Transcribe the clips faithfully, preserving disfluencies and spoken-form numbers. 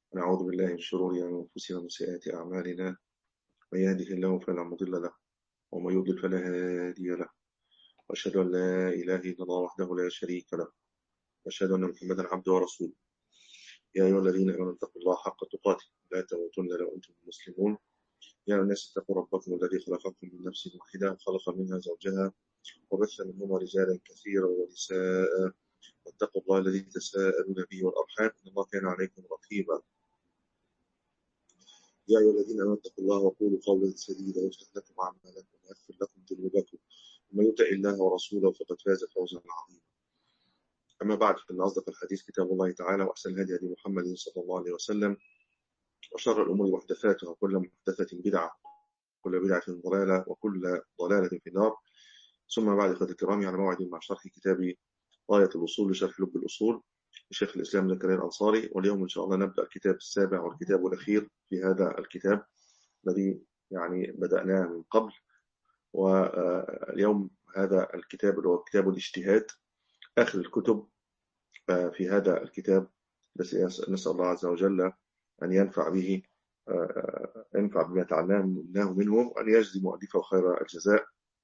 ونعوذ بالله من شرور أنفسنا ومن سيئات أعمالنا. من يهده الله فلا مضل له ومن يضلل فلا هادي له. وأشهد أن لا إله إلا الله وحده لا شريك له وأشهد أن محمدا عبده ورسوله. يا أيها الذين آمنوا اتقوا الله حق تقاته لا تموتن إلا وأنتم مسلمون. يا الناس اتقوا ربكم الذي خلقكم من نفس واحدة وخلق منها زوجها وبث منهما رجالا كثيرا ونساء. واتقوا الله الذي تساءلون به والأرحام إن الله كان عليكم رقيبا. يا أيها الذين آمنوا اتقوا الله وقولوا قولا سديدا يصلح لكم أعمالكم ويغفر لكم ذنوبكم ومن يطع الله ورسوله فقد فاز فوزا عظيما. أما بعد، فإن أصدق الحديث كتاب الله تعالى وأحسن الهدي هدي محمد صلى الله عليه وسلم وشر الأمور محدثاتها وكل محدثة بدعة وكل بدعة ضلالة وكل ضلالة في النار. ثم بعد، إخوتي الكرام، على موعد مع شرح كتاب غاية الوصول لشرح لب الأصول لشيخ الإسلام زكريا الأنصاري. واليوم إن شاء الله نبدأ الكتاب السابع والكتاب الأخير في هذا الكتاب الذي يعني بدأناه من قبل. واليوم هذا الكتاب اللي هو كتاب الاجتهاد، آخر الكتب في هذا الكتاب. بس نسأل الله عز وجل أن ينفع به ينفع بما تعلمناه منه وأن يجزي مؤلفه خير الجزاء.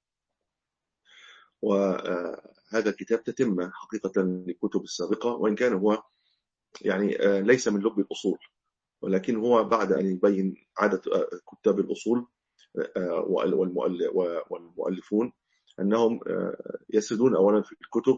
وهذا الكتاب تتمة حقيقة للكتب السابقة، وإن كان هو يعني ليس من لب الأصول، ولكن هو بعد أن يبين عادة كتاب الأصول والمؤلفون أنهم يسردون أولا في الكتب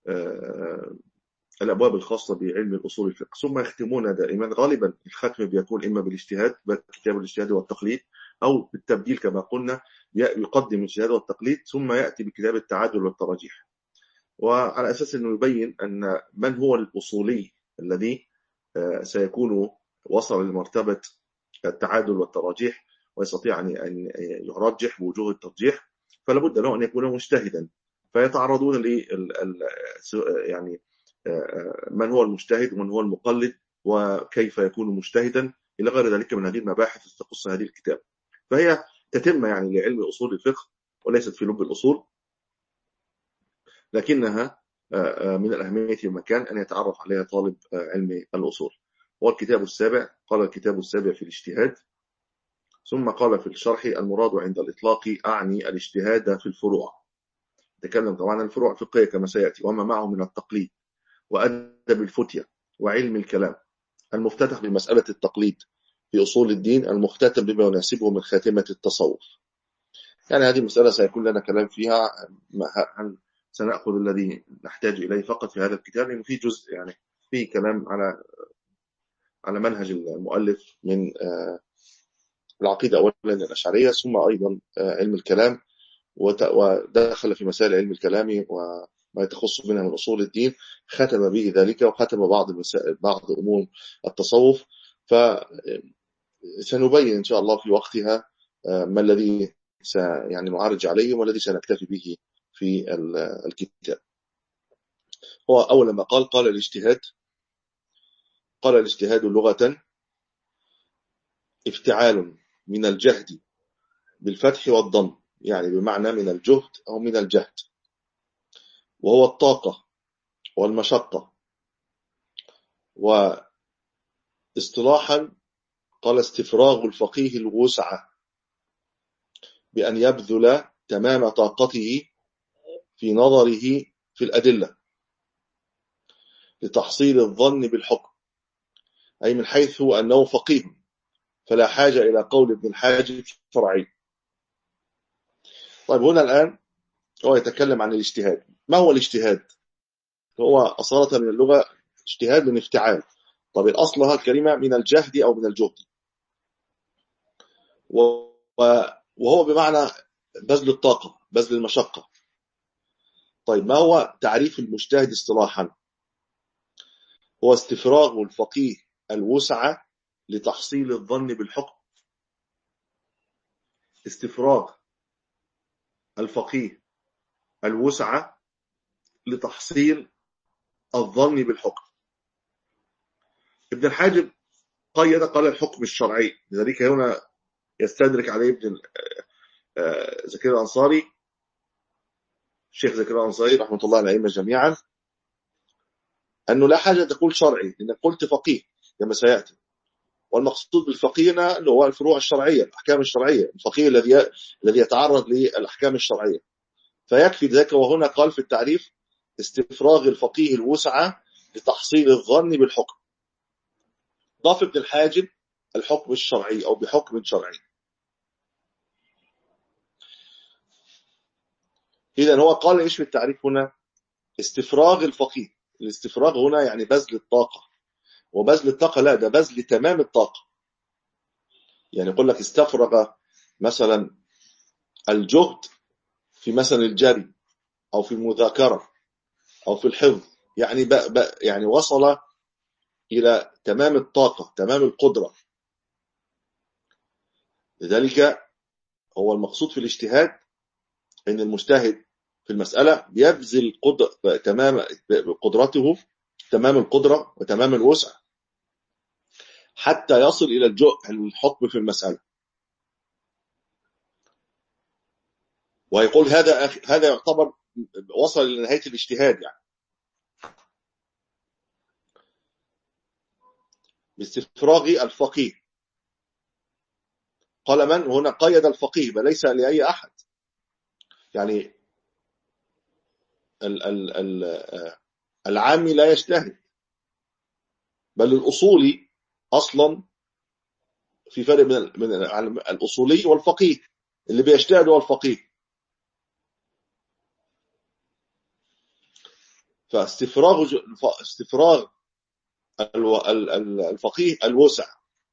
الأبواب الخاصة بعلم الأصول الفقه، ثم يختمون دائما. غالبا الختم بيكون إما بالاجتهاد، كتاب الاجتهاد والتقليد، أو بالتبديل كما قلنا، يقدم الاجتهاد والتقليد ثم يأتي بكتاب التعادل والتراجيح، وعلى أساس أنه يبين أن من هو الأصولي الذي سيكون وصل لمرتبة التعادل والتراجيح ويستطيع أن يرجح بوجوه الترجيح، فلا بد له أن يكون مجتهدا. فيتعرضون ل يعني من هو المجتهد ومن هو المقلد وكيف يكون مجتهدا إلى غير ذلك من هذه المباحث التي تخص هذه الكتاب. فهي تتم يعني لعلم أصول الفقه وليست في لب الأصول، لكنها من الأهمية في مكان أن يتعرف عليها طالب علم الأصول. والكتاب السابع، قال الكتاب السابع في الاجتهاد، ثم قال في الشرح: المراد عند الإطلاق أعني الاجتهاد في الفروع. تكلم طبعا عن الفروع الفقهية كما سيأتي، وما معه من التقليد وأدب الفتية وعلم الكلام المفتتح بمسألة التقليد في أصول الدين، المختتم بما يناسبه من خاتمة التصوف. يعني هذه مسألة سيكون لنا كلام فيها، هل سنأخذ الذي نحتاج إليه فقط في هذا الكتاب، لأنه في جزء يعني فيه كلام على على منهج المؤلف من العقيدة أولا الأشعرية، ثم أيضا علم الكلام، ودخل في مسائل علم الكلام وما يتخص منها من أصول الدين، ختم به ذلك وختم بعض المسائل بعض أمور التصوف. فسنبين إن شاء الله في وقتها ما الذي يعني نعرج عليه والذي سنكتفي به في الكتاب. هو أول ما قال قال الاجتهاد قال الاجتهاد لغة افتعال من الجهد بالفتح والضم، يعني بمعنى من الجهد أو من الجهد، وهو الطاقة والمشقة. واصطلاحا قال استفراغ الفقيه الوسع بأن يبذل تمام طاقته في نظره في الأدلة لتحصيل الظن بالحكم، أي من حيث أنه فقيه فلا حاجة إلى قول ابن الحاجب شرعي. طيب، هنا الآن هو يتكلم عن الاجتهاد. ما هو الاجتهاد؟ هو أصالة من اللغة اجتهاد من افتعال. طب الأصلها الكلمة من الجهد أو من الجهد، وهو بمعنى بذل الطاقة، بذل المشقة. طيب، ما هو تعريف المجتهد اصطلاحا؟ هو استفراغ الفقيه الوسع لتحصيل الظن بالحكم. استفراغ الفقيه الوسع لتحصيل الظن بالحكم. ابن الحاجب قيد قال الحكم الشرعي، لذلك هنا يستدرك عليه ابن زكريا الأنصاري، الشيخ زكريا الأنصاري رحمة الله على الأئمة جميعا، أنه لا حاجة تقول شرعي لأنك قلت فقيه كما سيأتي. والمقصود بالفقيه هنا اللي هو الفروع الشرعية، الأحكام الشرعية، الفقيه الذي الذي يتعرض للأحكام الشرعية. فيكفي ذلك، وهنا قال في التعريف استفراغ الفقيه الوسعة لتحصيل الظن بالحكم. ضاف ابن الحاجب الحكم الشرعي أو بحكم شرعي. إذن هو قال إيش في التعريف هنا؟ استفراغ الفقيه. الاستفراغ هنا يعني بذل الطاقة، وبذل الطاقة لا، ده بذل تمام الطاقة. يعني يقول لك استفرغ مثلا الجهد في مثلا الجري أو في المذاكرة أو في الحفظ، يعني بق بق يعني وصل إلى تمام الطاقة، تمام القدرة. لذلك هو المقصود في الاجتهاد أن المجتهد في المسألة بيبذل قدر تمام قدرته، تمام القدرة وتمام الوسع، حتى يصل إلى الحكم في المسألة. ويقول هذا هذا يعتبر وصل إلى نهاية الاجتهاد، يعني باستفراغ الفقيه. قال من هنا قيد الفقيه بل ليس لأي أحد، يعني ال ال ال العامي لا يجتهد، بل الأصولي أصلا في فرق بين من الأصولي والفقيه. اللي بيجتهد هو الفقيه. فاستفراغ استفراغ الفقيه الوسع.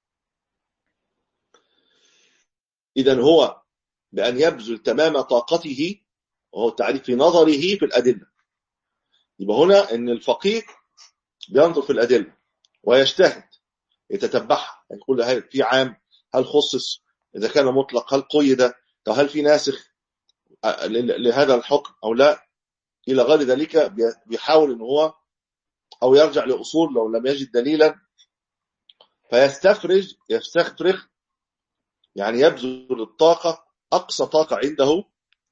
إذن هو بأن يبذل تمام طاقته، وهو التعريف في نظره في الأدلة. يبقى هنا أن الفقيه بينظر في الأدلة ويجتهد، يتتبعها، يقول هل في عام، هل خصص، إذا كان مطلق هل قيد، هل في ناسخ لهذا الحكم أو لا، إلى غير ذلك. بيحاول أن هو أو يرجع لأصول لو لم يجد دليلا، فيستفرج يستفرغ، يعني يبذل الطاقة أقصى طاقة عنده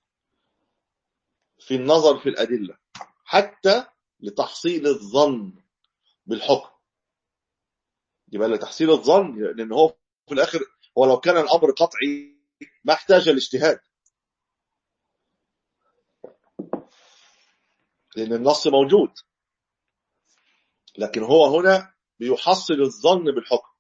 في النظر في الأدلة، حتى لتحصيل الظن بالحكم. يبقى لتحصيل الظن، لأن هو في الآخر هو لو كان الأمر قطعي ما احتاج الاجتهاد، لأن النص موجود. لكن هو هنا بيحصل الظن بالحكم.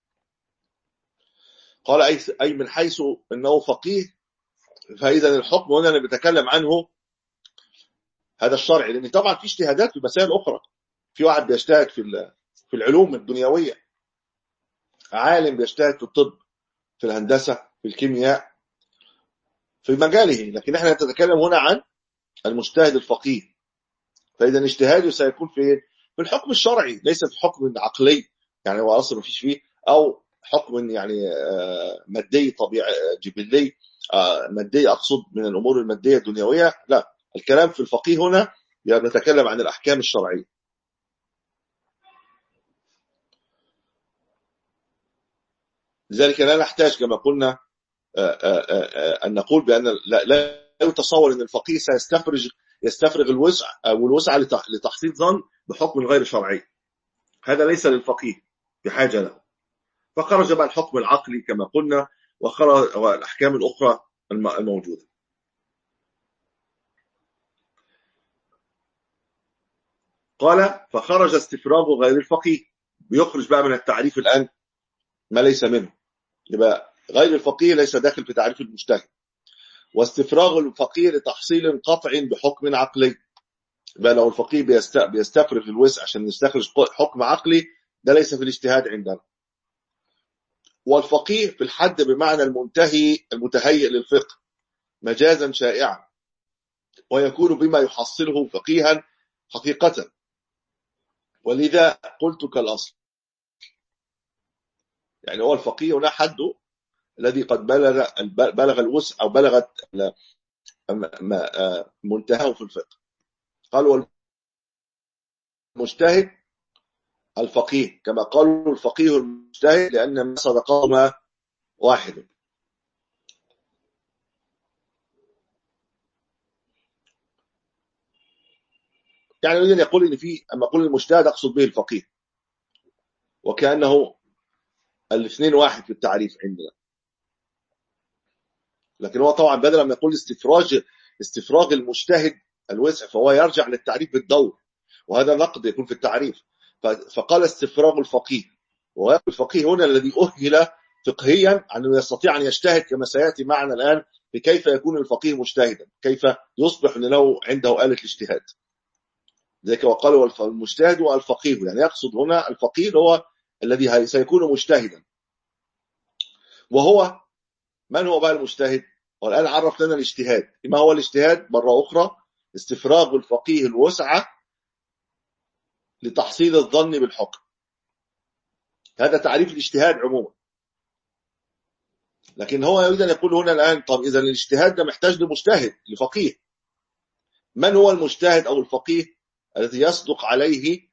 قال أي أي من حيث أنه فقيه، فإذا الحكم هنا اللي بيتكلم عنه هذا الشرعي، لأن طبعا في اجتهادات في مسائل أخرى. في واحد بيجتهد في في العلوم الدنيوية، عالم بيجتهد في الطب، في الهندسة، في الكيمياء، في مجاله. لكن احنا نتكلم هنا عن المجتهد الفقيه. فإذا اجتهاده سيكون في في الحكم الشرعي، ليس في حكم عقلي، يعني هو أصلا ما فيش فيه، أو حكم يعني مادي طبيعي جبلي، مادي أقصد من الأمور المادية الدنيوية. لا، الكلام في الفقيه هنا يعني نتكلم عن الأحكام الشرعية. لذلك لا نحتاج كما قلنا أن نقول بأن لا, لا يتصور أن الفقيه سيستفرغ يستفرغ الوسع أو الوسع لتحصيل ظن بحكم غير شرعي. هذا ليس للفقيه بحاجة له. فخرج بقى الحكم العقلي كما قلنا، وخرج والأحكام الأخرى الموجودة. قال فخرج استفراغ غير الفقيه، بيخرج بقى من التعريف الآن ما ليس منه. يبقى غير الفقيه ليس داخل في تعريف المجتهد. واستفراغ الفقيه لتحصيل قطع بحكم عقلي، يبقى لو الفقيه بيستفرغ الوسع عشان يستخرج حكم عقلي، ده ليس في الاجتهاد عندنا. والفقيه في الحد بمعنى المنتهي المتهيئ للفقه مجازا شائعا، ويكون بما يحصله فقيها حقيقة. ولذا قلت كالأصل، يعني هو الفقيه هنا حده الذي قد بلغ بلغ الوسع أو بلغت منتهاه في الفقه. قالوا المجتهد الفقيه، كما قالوا الفقيه المجتهد، لأن ما صدقهما واحد. يعني يريد أن يقول إن في أما أقول المجتهد أقصد به الفقيه، وكأنه الاثنين واحد في التعريف عندنا. لكن هو طبعا بدل ما يقول استفراج استفراغ المجتهد الوسع، فهو يرجع للتعريف بالدور، وهذا نقد يكون في التعريف. فقال استفراغ الفقيه، ويقول الفقيه هنا الذي أهل فقهيا أنه يستطيع أن يجتهد، كما سيأتي معنا الآن بكيف يكون الفقيه مجتهدا، كيف يصبح له عنده آلة الاجتهاد. ذلك وقال المجتهد والفقيه، يعني يقصد هنا الفقيه هو الذي سيكون مجتهدا. وهو من هو بقى المجتهد؟ والآن عرف لنا الاجتهاد. ما هو الاجتهاد؟ مرة أخرى استفراغ الفقيه الوسعة لتحصيل الظن بالحكم. هذا تعريف الاجتهاد عموما. لكن هو يريد أن يقول هنا الآن طب إذا الاجتهاد ده محتاج لمجتهد، لفقيه. من هو المجتهد أو الفقيه الذي يصدق عليه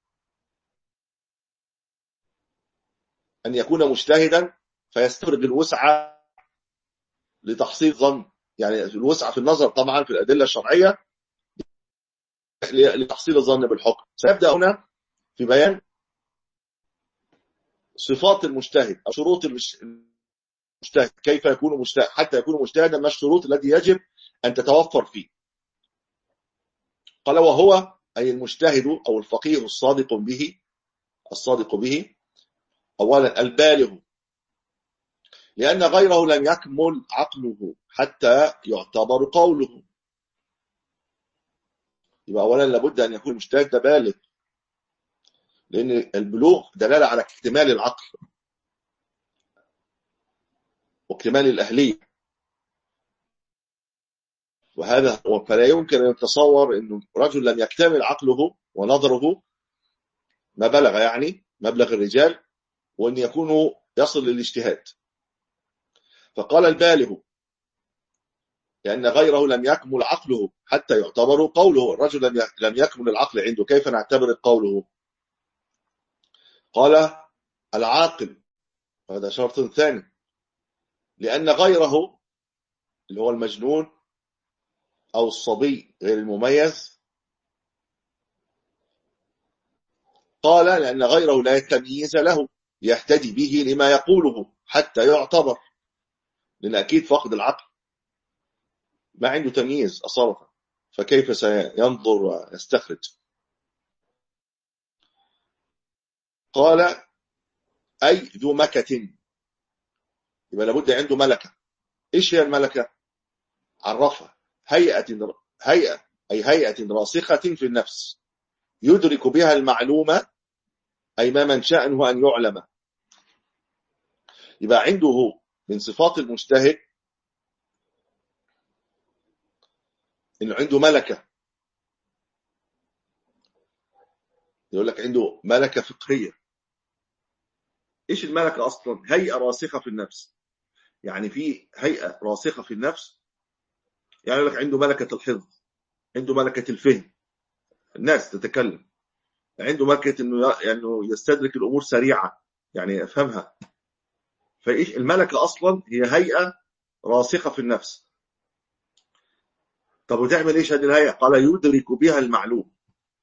أن يكون مجتهدا فيستفرغ الوسعة لتحصيل ظن، يعني الوسعة في النظر طبعا في الأدلة الشرعية لتحصيل الظن بالحكم. سيبدأ هنا في بيان صفات المجتهد أو شروط المجتهد، كيف يكون مجتهد حتى يكون مجتهدا، ما الشروط التي يجب أن تتوفر فيه. قال وهو أي المجتهد أو الفقيه الصادق به الصادق به أولا البالغ، لأن غيره لم يكمل عقله حتى يعتبر قوله. يبقى أولا لابد أن يكون المجتهد ده بالغ، لأن البلوغ دلالة على اكتمال العقل واكتمال الأهلية، وهذا فلا يمكن أن يتصور أنه رجل لم يكتمل عقله ونظره ما بلغ يعني مبلغ الرجال وأن يكون يصل للاجتهاد. فقال البالغ لأن غيره لم يكمل عقله حتى يعتبر قوله. الرجل لم يكمل العقل عنده، كيف نعتبر قوله؟ قال العاقل، هذا شرط ثاني، لأن غيره اللي هو المجنون أو الصبي غير المميز، قال لأن غيره لا يتمييز له يهتدي به لما يقوله حتى يعتبر، لأن أكيد فقد العقل ما عنده تمييز أصالة، فكيف سينظر ويستخرج؟ قال أي ذو مكة، يبقى لابد عنده ملكة. إيش هي الملكة؟ عرفها هيئة هيئة أي هيئة راسخة في النفس يدرك بها المعلومة، أي ما من شأنه أن يعلم. يبقى عنده من صفات المجتهد إنه عنده ملكة. يقول لك عنده ملكة فقهية. إيش الملكة أصلا؟ هيئة راسخة في النفس، يعني في هيئة راسخة في النفس، يعني يقول لك عنده ملكة الحفظ، عنده ملكة الفهم، الناس تتكلم، عنده ملكة إنه يعني يستدرك الأمور سريعة، يعني يفهمها. فإيش الملكة أصلا؟ هي هيئة راسخة في النفس. طب وتعمل إيش هذه الهيئة؟ قال يدرك بها المعلوم،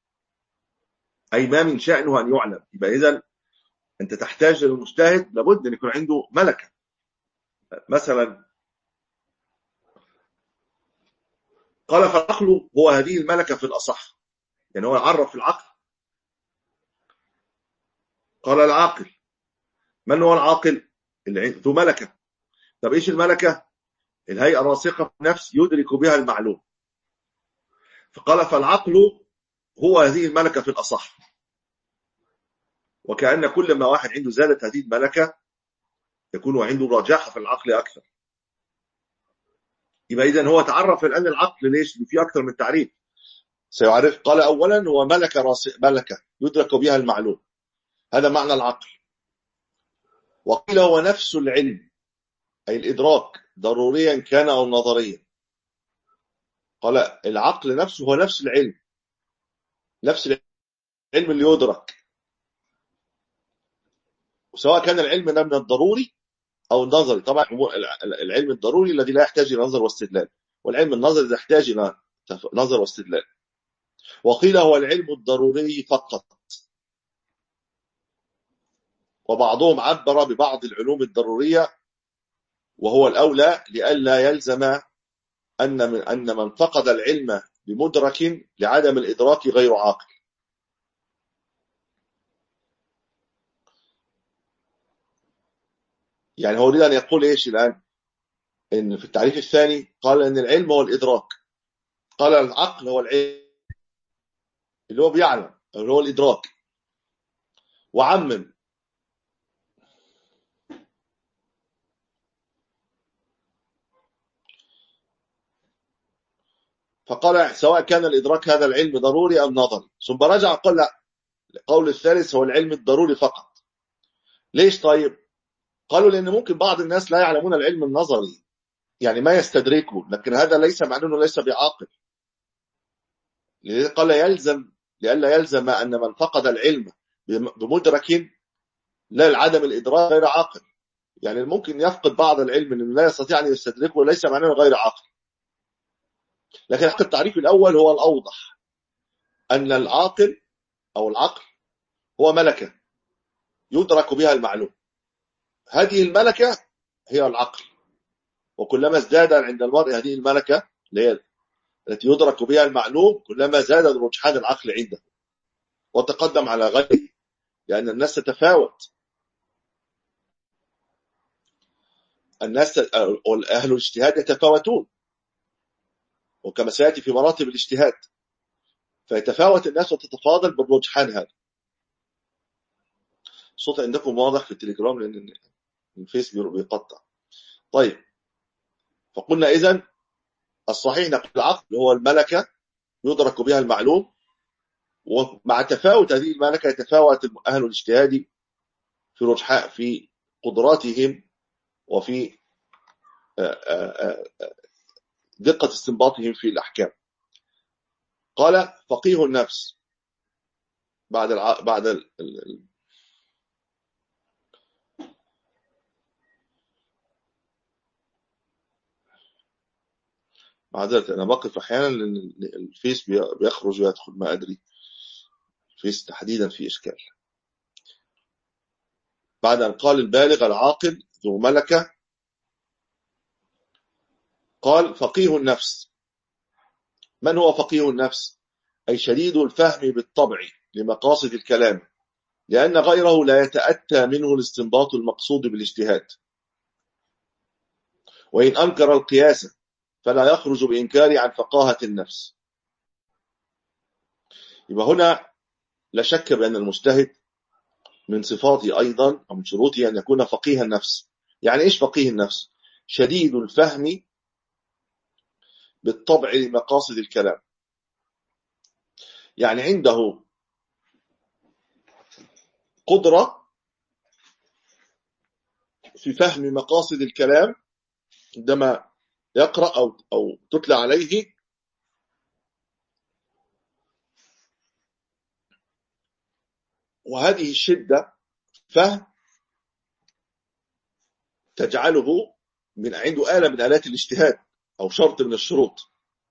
أي ما من شأنه أن يعلم. يبقى إذن أنت تحتاج للمجتهد لابد أن يكون عنده ملكة. مثلا قال فالعقل هو هذه الملكة في الأصح، يعني هو يعرف العقل. قال العاقل، من هو العاقل؟ ذو ملكة. طب إيش الملكة؟ الهيئة راسخة في النفس يدرك بها المعلوم. فقال فالعقل هو هذه الملكة في الأصح، وكأن كل ما واحد عنده زادت هذه الملكة يكون عنده رجاحة في العقل أكثر. يبقى إذن هو تعرف الآن العقل ليش؟ في أكثر من تعريف سيعرف. قال أولا هو ملكة راسخة، ملكة يدرك بها المعلوم، هذا معنى العقل. وقيل هو نفس العلم، أي الإدراك ضروريا كان أو نظريا. قال العقل نفسه هو نفس العلم، نفس العلم اللي يدرك، وسواء كان العلم ده من الضروري أو النظري. طبعا العلم الضروري الذي لا يحتاج إلى نظر واستدلال، والعلم النظري الذي يحتاج إلى نظر واستدلال. وقيل هو العلم الضروري فقط. وبعضهم عبر ببعض العلوم الضرورية، وهو الأولى لئلا يلزم أن من أن من فقد العلم بمدرك لعدم الإدراك غير عاقل. يعني هو يريد أن يقول إيش الآن؟ إن في التعريف الثاني قال أن العلم هو الإدراك، قال العقل هو العلم اللي هو بيعلم اللي هو الإدراك، وعمم. فقال سواء كان الإدراك هذا العلم ضروري أم نظري، ثم رجع قال لا، القول الثالث هو العلم الضروري فقط. ليش طيب؟ قالوا لأن ممكن بعض الناس لا يعلمون العلم النظري، يعني ما يستدركه، لكن هذا ليس معناه أنه ليس بعاقل. لذلك قال يلزم لئلا يلزم أن من فقد العلم بمدرك لا العدم الإدراك غير عاقل. يعني ممكن يفقد بعض العلم أنه لا يستطيع أن يستدركه وليس معناه غير عاقل. لكن التعريف الأول هو الأوضح، أن العاقل أو العقل هو ملكة يدرك بها المعلوم، هذه الملكة هي العقل، وكلما ازداد عند المرء هذه الملكة التي يدرك بها المعلوم كلما زاد رجحان العقل عنده وتقدم على غيره، لأن الناس تتفاوت. الناس أهل الاجتهاد يتفاوتون، وكما سيأتي في مراتب الاجتهاد، فيتفاوت الناس وتتفاضل بالرجحان هذا. الصوت عندكم واضح في التليجرام لأن الفيس بيقطع. طيب، فقلنا إذن الصحيح نقول العقل هو الملكة يدرك بها المعلوم، ومع تفاوت هذه الملكة يتفاوت أهل الاجتهاد في رجحاء في قدراتهم وفي دقة استنباطهم في الأحكام. قال فقيه النفس بعد الع... بعد ال... ال... معذرة أنا بقف أحيانا لأن الفيس بيخرج ويدخل، ما أدري الفيس تحديدا في إشكال. بعد أن قال البالغ العاقل ذو ملكة، قال فقيه النفس. من هو فقيه النفس؟ أي شديد الفهم بالطبع لمقاصد الكلام، لأن غيره لا يتأتى منه الاستنباط المقصود بالاجتهاد، وإن أنكر القياس فلا يخرج بإنكار عن فقاهة النفس. يبقى هنا لا شك بأن المجتهد من صفاته أيضا أو من شروطه أن يكون فقيه النفس. يعني إيش فقيه النفس؟ شديد الفهم بالطبع لمقاصد الكلام، يعني عنده قدرة في فهم مقاصد الكلام عندما يقرأ أو, أو تتلى عليه، وهذه الشدة فهم تجعله من عنده آلة من آلات الاجتهاد أو شرط من الشروط.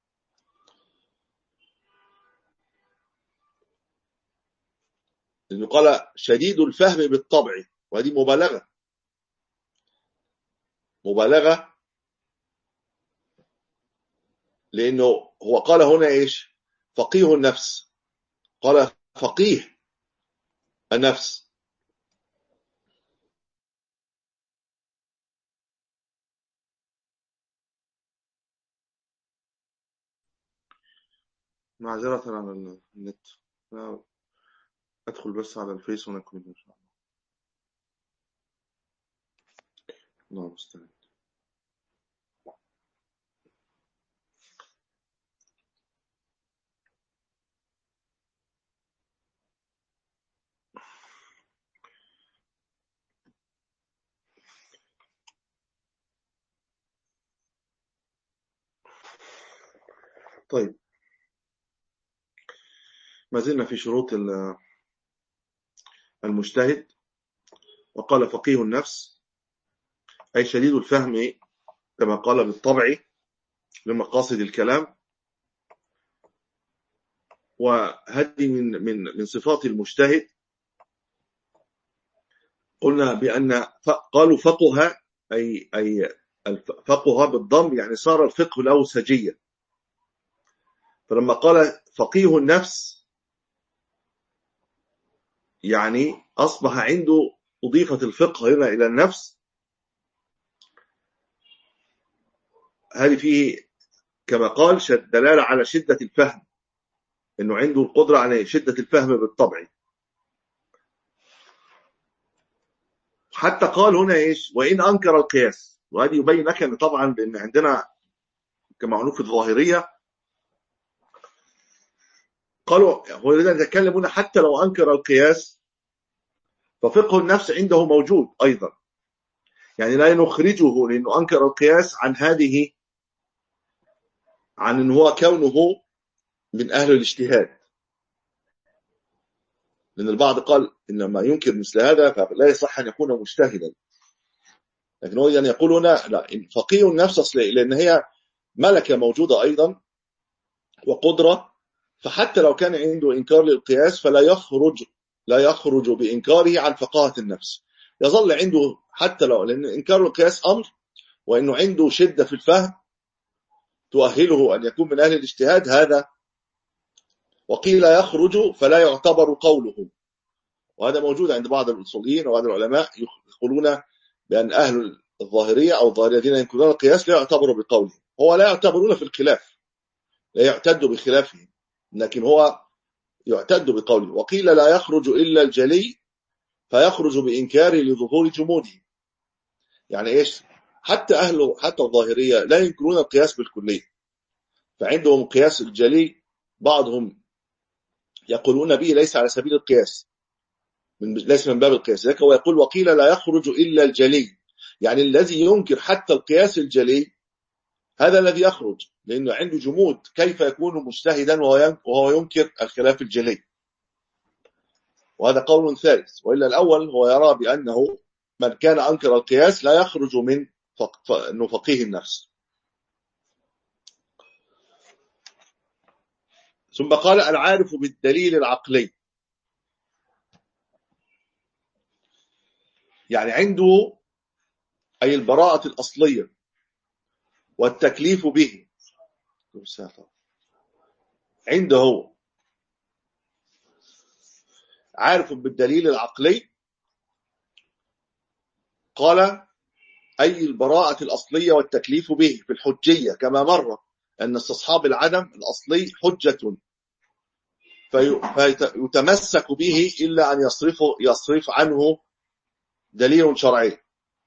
لأنه قال شديد الفهم بالطبع، وهذه مبالغة مبالغة لأنه هو قال هنا إيش؟ فقيه النفس، قال فقيه النفس. معذرة على النت، أدخل بس على الفيس ونكمل إن شاء الله. الله المستعان. طيب، ما زلنا في شروط المجتهد. وقال فقيه النفس أي شديد الفهم كما قال بالطبع لمقاصد الكلام، وهذه من من من صفات المجتهد قلنا بأن قالوا فقه أي أي فقه بالضم، يعني صار الفقه له سجية. فلما قال فقيه النفس يعني أصبح عنده أضيفت الفقه هنا إلى النفس. هذه فيه كما قال دلالة على شدة الفهم، إنه عنده القدرة على شدة الفهم بالطبع. حتى قال هنا إيش وإن أنكر القياس، وهذه يبين لك أن طبعا لأن عندنا كما معروف الظاهرية قالوا هو إذا نتكلم هنا حتى لو أنكر القياس ففقه النفس عنده موجود أيضا، يعني لا نخرجه لأنه أنكر القياس عن هذه عن إن هو كونه من أهل الاجتهاد، لأن البعض قال إنما ينكر مثل هذا فلا يصح أن يكون مجتهدا. لكن هو يعني يقول هنا لا، فقيه النفس أصلي لأن هي ملكة موجودة أيضا وقدرة، فحتى لو كان عنده إنكار للقياس فلا يخرج لا يخرج بإنكاره عن فقاهة النفس، يظل عنده حتى لو، لأن إنكار القياس أمر، وإنه عنده شدة في الفهم تؤهله أن يكون من أهل الاجتهاد هذا. وقيل يخرج فلا يعتبر قوله، وهذا موجود عند بعض الأصوليين وبعض العلماء يقولون بأن أهل الظاهرية أو الظاهرية الذين ينكرون القياس لا يعتبروا بقوله، هو لا يعتبرون في الخلاف، لا يعتد بخلافه، لكن هو يعتد بقوله. وقيل لا يخرج إلا الجلي فيخرج بإنكاره لظهور جموده، يعني إيش حتى أهل حتى الظاهرية لا ينكرون القياس بالكلية، فعندهم القياس الجلي بعضهم يقولون به ليس على سبيل القياس، من ليس من باب القياس، لكن هو يقول وقيل لا يخرج إلا الجلي، يعني الذي ينكر حتى القياس الجلي هذا الذي يخرج، لأنه عنده جمود، كيف يكون مجتهدا وهو ينكر الخلاف الجلي. وهذا قول ثالث، وإلا الأول هو يرى بأنه من كان أنكر القياس لا يخرج من أنه فقيه النفس. ثم قال العارف بالدليل العقلي، يعني عنده أي البراءة الأصلية والتكليف به، عنده هو عارف بالدليل العقلي. قال أي البراءة الأصلية والتكليف به في الحجية، كما مر أن استصحاب العدم الأصلي حجة فيتمسك به إلا أن يصرف, يصرف عنه دليل شرعي.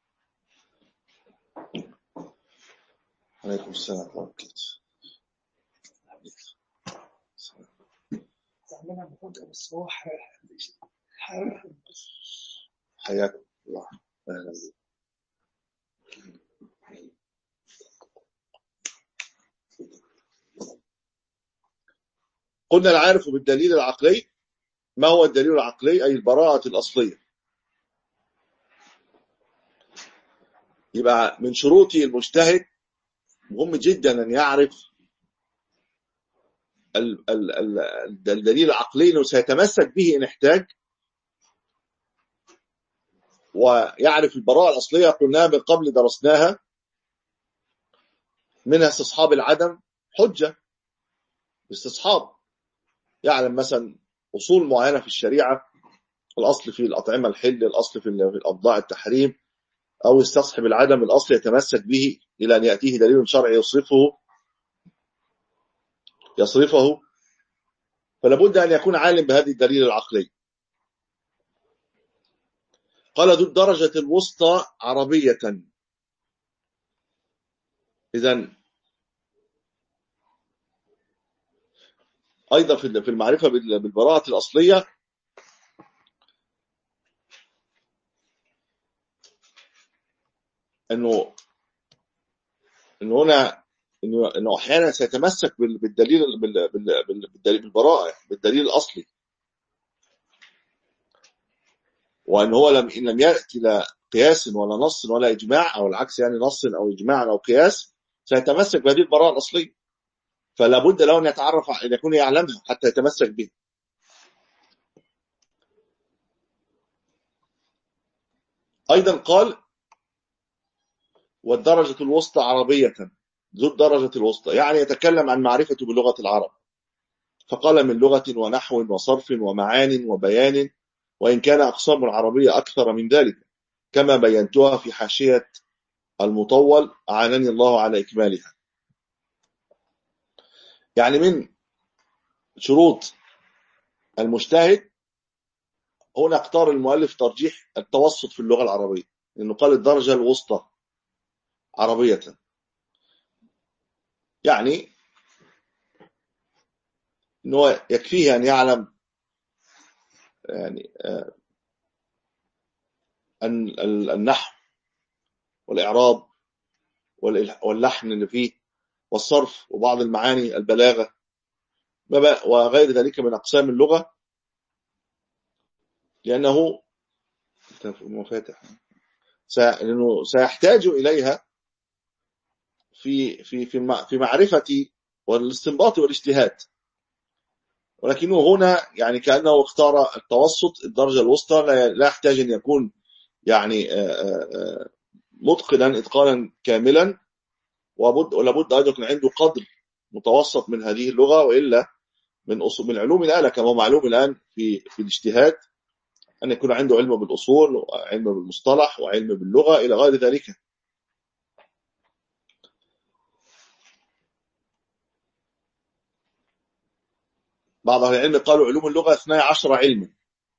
عليكم السلام ورحمة الله. حياكم الله. أهلا بك. قلنا العارف بالدليل العقلي. ما هو الدليل العقلي؟ أي البراءة الأصلية. يبقى من شروط المجتهد مهم جدا أن يعرف الدليل العقلي أنه سيتمسك به إن احتاج، ويعرف البراءة الأصلية قلناها من قبل درسناها، منها استصحاب العدم حجة استصحاب، يعلم مثلا أصول معينة في الشريعة، الأصل في الأطعمة الحل، الأصل في الأبضاع التحريم، أو يستصحب العدم الأصل يتمسك به إلى أن يأتيه دليل شرعي يصرفه يصرفه فلا بد أن يكون عالم بهذه الدليل العقلي. قال ذو الدرجة الوسطى عربية. إذن أيضا في المعرفة بالبراءة الأصلية أنه إنه هنا إنه, إنه أحيانا سيتمسك بالدليل بالدليل بالبراءة بالدليل الأصلي، وأن هو لم إن لم يأتي لا قياس ولا نص ولا إجماع، أو العكس يعني نص أو إجماع أو قياس، سيتمسك بهذه البراءة الأصلية، فلا بد له أن يتعرف أن يكون يعلمها حتى يتمسك به. أيضا قال والدرجة الوسطى عربية، ذو الدرجة الوسطى يعني يتكلم عن معرفته بلغة العرب، فقال من لغة ونحو وصرف ومعان وبيان، وإن كان أقسام العربية أكثر من ذلك كما بينتها في حاشية المطول أعانني الله على إكمالها. يعني من شروط المجتهد هنا اختار المؤلف ترجيح التوسط في اللغة العربية، لأنه قال الدرجة الوسطى عربية، يعني أنه يكفيه أن يعلم يعني أن النحو والإعراب واللحن اللي فيه والصرف وبعض المعاني البلاغة وغير ذلك من أقسام اللغة، لأنه مفاتح لأنه سيحتاج إليها في في في في معرفة والاستنباط والاجتهاد. ولكنه هنا يعني كأنه اختار التوسط الدرجة الوسطى، لا يحتاج أن يكون يعني متقنا إتقانا كاملا، ولابد أن يكون عنده قدر متوسط من هذه اللغة، وإلا من أصول من علوم الآلة كما هو معلوم الآن في في الاجتهاد أن يكون عنده علم بالأصول وعلم بالمصطلح وعلم باللغة إلى غير ذلك. بعض أهل العلم قالوا علوم اللغة اثني عشر علما،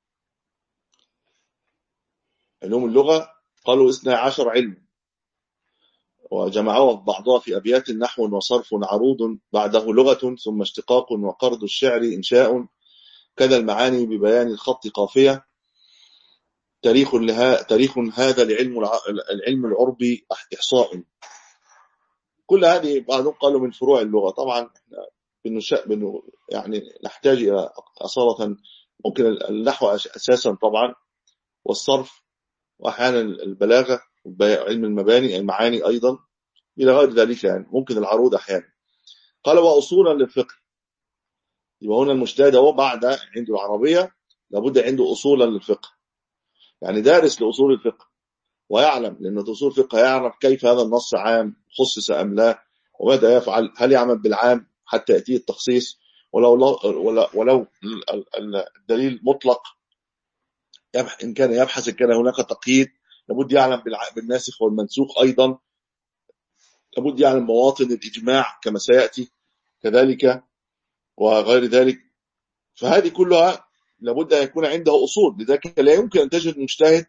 علوم اللغة قالوا اثني عشر علما، وجمعوها بعضها في أبيات نحو وصرف عروض بعده لغة ثم اشتقاق وقرض الشعر إنشاء كذا المعاني ببيان الخط قافية تاريخ لها تاريخ هذا لعلم العلم العربي إحصاء. كل هذه بعضهم قالوا من فروع اللغة. طبعا بنو يعني نحتاج إلى أصالة ممكن النحو أساسا طبعا، والصرف وأحيانا البلاغة علم المباني المعاني أيضا إلى غير ذلك، يعني ممكن العروض أحيانا. قال وأصولا للفقه، يبقى هنا المجتهد هو بعد عنده العربية لابد عنده أصولا للفقه، يعني دارس لأصول الفقه ويعلم، لأنه أصول الفقه يعرف كيف هذا النص عام خصص أم لا، وماذا يفعل، هل يعمل بالعام حتى يأتيه التخصيص، ولو ولو الدليل مطلق إن كان يبحث إن كان هناك تقييد، لابد يعلم بالناسخ والمنسوخ أيضا، لابد يعلم مواطن الإجماع كما سيأتي كذلك وغير ذلك. فهذه كلها لابد أن يكون عنده أصول، لذلك لا يمكن أن تجد مجتهد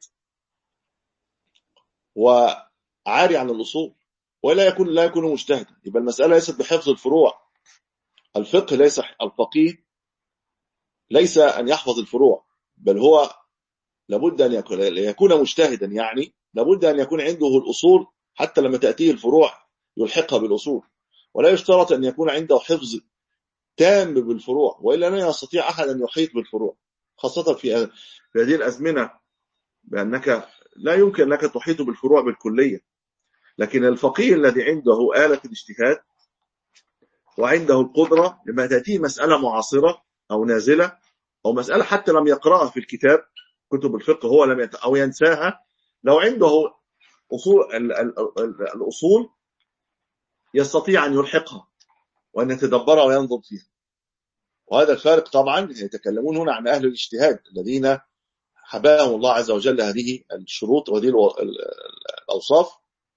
وعاري عن الأصول ولا يكون لا يكون مجتهدا. يبقى المسألة ليست بحفظ الفروع، الفقه ليس الفقيه ليس أن يحفظ الفروع، بل هو لابد أن يكون, يكون مجتهدا، يعني لابد أن يكون عنده الأصول حتى لما تأتيه الفروع يلحقها بالأصول، ولا يشترط أن يكون عنده حفظ تام بالفروع، وإلا لا يستطيع أحد أن يحيط بالفروع، خاصة في في هذه الأزمنة، بأنك لا يمكن لك تحيط بالفروع بالكلية. لكن الفقيه الذي عنده آلة الاجتهاد وعنده القدرة لما تأتيه مسألة معاصرة أو نازلة أو مسألة حتى لم يقرأها في الكتاب كتب الفقه هو لم يت... أو ينساها، لو عنده أصول ال... ال... ال... الأصول يستطيع أن يلحقها وأن يتدبرها وينظر فيها. وهذا الفارق طبعا يتكلمون هنا عن أهل الاجتهاد الذين حباهم الله عز وجل هذه الشروط وهذه الأوصاف،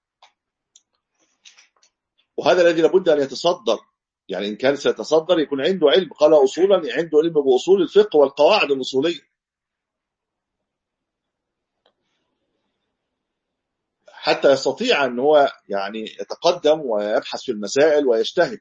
وهذا الذي لابد أن يتصدر، يعني إن كان سيتصدر يكون عنده علم، قال أصولا عنده علم بأصول الفقه والقواعد الأصولية، حتى يستطيع أن هو يعني يتقدم ويبحث في المسائل ويجتهد.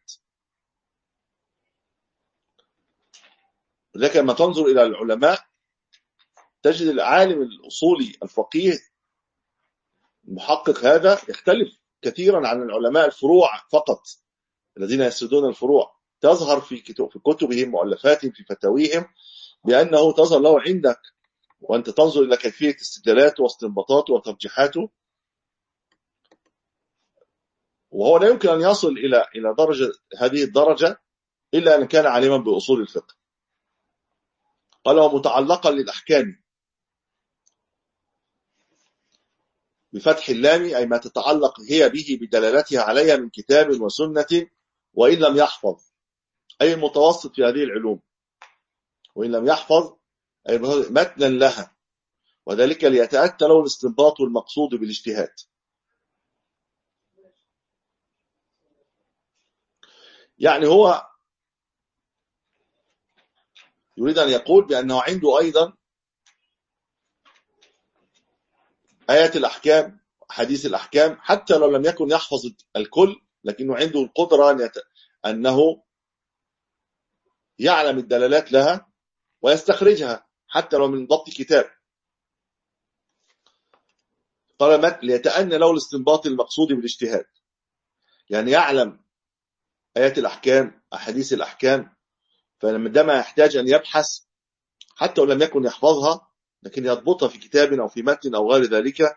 لذلك لما تنظر إلى العلماء تجد العالم الأصولي الفقيه المحقق هذا يختلف كثيرا عن العلماء الفروع فقط الذين يسردون الفروع. تظهر في كتبهم مؤلفاتهم في فتاويهم بأنه تظهر له عندك وأنت تنظر إلى كيفية استدلالاته واستنباطاته وترجيحاته، وهو لا يمكن أن يصل إلى إلى درجة هذه الدرجة إلا أن كان عالما بأصول الفقه. قال ومتعلقا للأحكام، بفتح اللام أي ما تتعلق هي به بدلالتها عليها من كتاب وسنة، وإن لم يحفظ أي المتوسط في هذه العلوم، وإن لم يحفظ أي متنا لها، وذلك ليتأتى له الاستنباط المقصود بالاجتهاد. يعني هو يريد أن يقول بأنه عنده أيضا آيات الأحكام حديث الأحكام، حتى لو لم يكن يحفظ الكل، لكنه عنده القدرة أن يت... أنه يعلم الدلالات لها ويستخرجها حتى لو من ضبط كتاب. قال ليتأنى له الاستنباط المقصود بالاجتهاد، يعني يعلم آيات الأحكام أحاديث الأحكام، فلما دام يحتاج أن يبحث حتى لو لم يكن يحفظها، لكن يضبطها في كتاب أو في متن أو غير ذلك،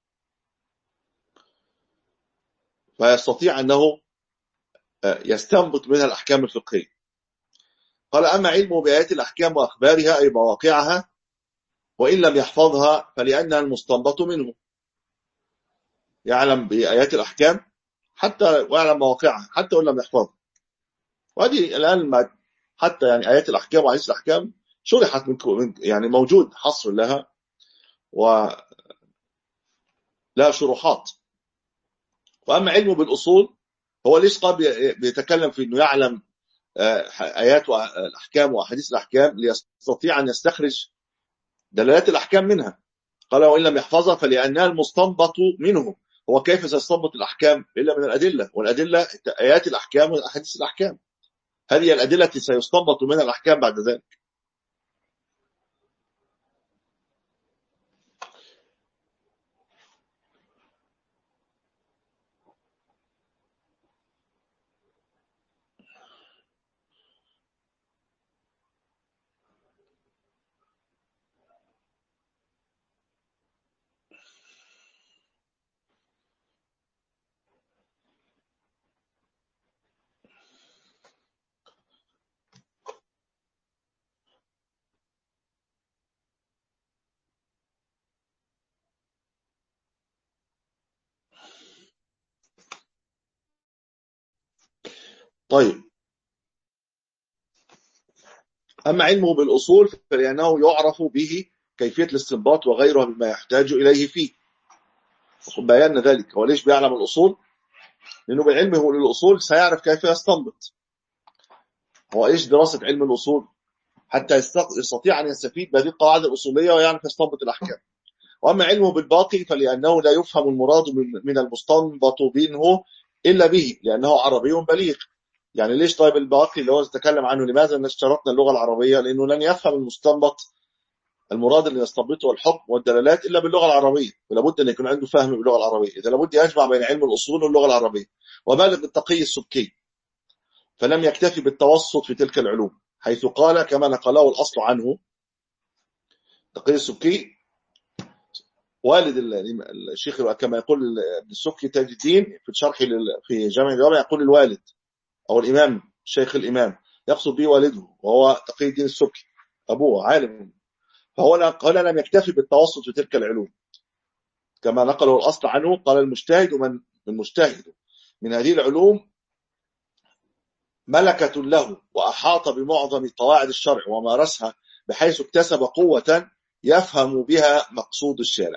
فيستطيع أنه يستنبط منها الأحكام الفقهية. قال أما علمه بآيات الأحكام وأخبارها أي مواقعها، وإن لم يحفظها فلأنها المستنبط منه، يعلم بآيات الأحكام حتى ويعلم مواقعها حتى وإن لم يحفظها. وهذه الآن حتى يعني آيات الأحكام وحديث الأحكام شرحت من يعني موجود حصر لها ولها شروحات. وأما علمه بالأصول هو ليش قام بيتكلم في أنه يعلم آيات الأحكام وأحاديث الأحكام ليستطيع أن يستخرج دلالات الأحكام منها. قال وإن لم يحفظها فلأنها المستنبط منه. هو كيف سيستنبط الأحكام إلا من الأدلة، والأدلة آيات الأحكام وأحاديث الأحكام، هذه الأدلة التي سيستنبط منها الأحكام بعد ذلك. طيب، أما علمه بالأصول فلأنه يعرف به كيفية الاستنباط وغيرها مما يحتاج إليه فيه. وقد بينا ذلك. هو ليش بيعلم الأصول؟ لأنه بعلمه للأصول سيعرف كيف يستنبط. هو إيش دراسة علم الأصول؟ حتى يستطيع أن يستفيد بهذه القواعد الأصولية ويعرف يستنبط الأحكام. وأما علمه بالباقي فلأنه لا يفهم المراد من المستنبط منه إلا به، لأنه عربي بليغ. يعني ليش طيب الباقي اللي هو تتكلم عنه لماذا اشترطنا اللغة العربية؟ لأنه لن يفهم المستنبط المراد اللي يستنبطه الحكم والدلالات إلا باللغة العربية، ولابد أن يكون عنده فهم باللغة العربية. إذا لابد يجمع بين علم الأصول واللغة العربية. وبالغ التقي السبكي فلم يكتفي بالتوسط في تلك العلوم، حيث قال كما نقله الأصل عنه. تقي السبكي والد الشيخ كما يقول ابن السبكي تاج الدين في الشرح في جامع الجوامع، يقول الوالد أو الإمام الشيخ الإمام، يقصد به والده وهو تقي الدين السبكي أبوه عالم. فهو قال لم يكتفي بالتوسط في تلك العلوم كما نقله الأصل عنه. قال المجتهد من المجتهد من هذه العلوم ملكة له، وأحاط بمعظم قواعد الشرع ومارسها بحيث اكتسب قوة يفهم بها مقصود الشارع.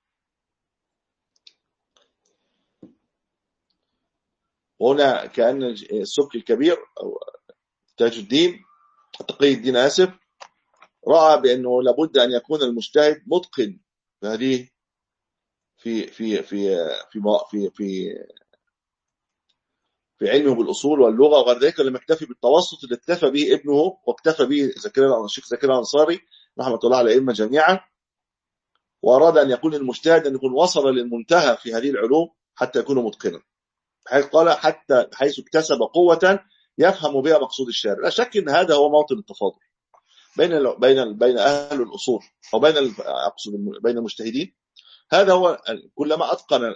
وهنا كأن السبكي الكبير أو تاج الدين تقي الدين آسف رأى بأنه لابد أن يكون المجتهد متقن في هذه في في في في في في في علمه بالأصول واللغة وغير ذلك، لم يكتفي بالتوسط اللي اكتفى به ابنه واكتفى به زكريا الشيخ زكريا الأنصاري رحمة الله على الأئمة جميعا. وأراد أن يكون المجتهد أن يكون وصل للمنتهى في هذه العلوم حتى يكون متقنا، حيث قال حتى حيث اكتسب قوة يفهم بها مقصود الشارع. لا شك أن هذا هو موطن التفاضل بين بين بين أهل الأصول أو بين أقصد بين المجتهدين. هذا هو كلما أتقن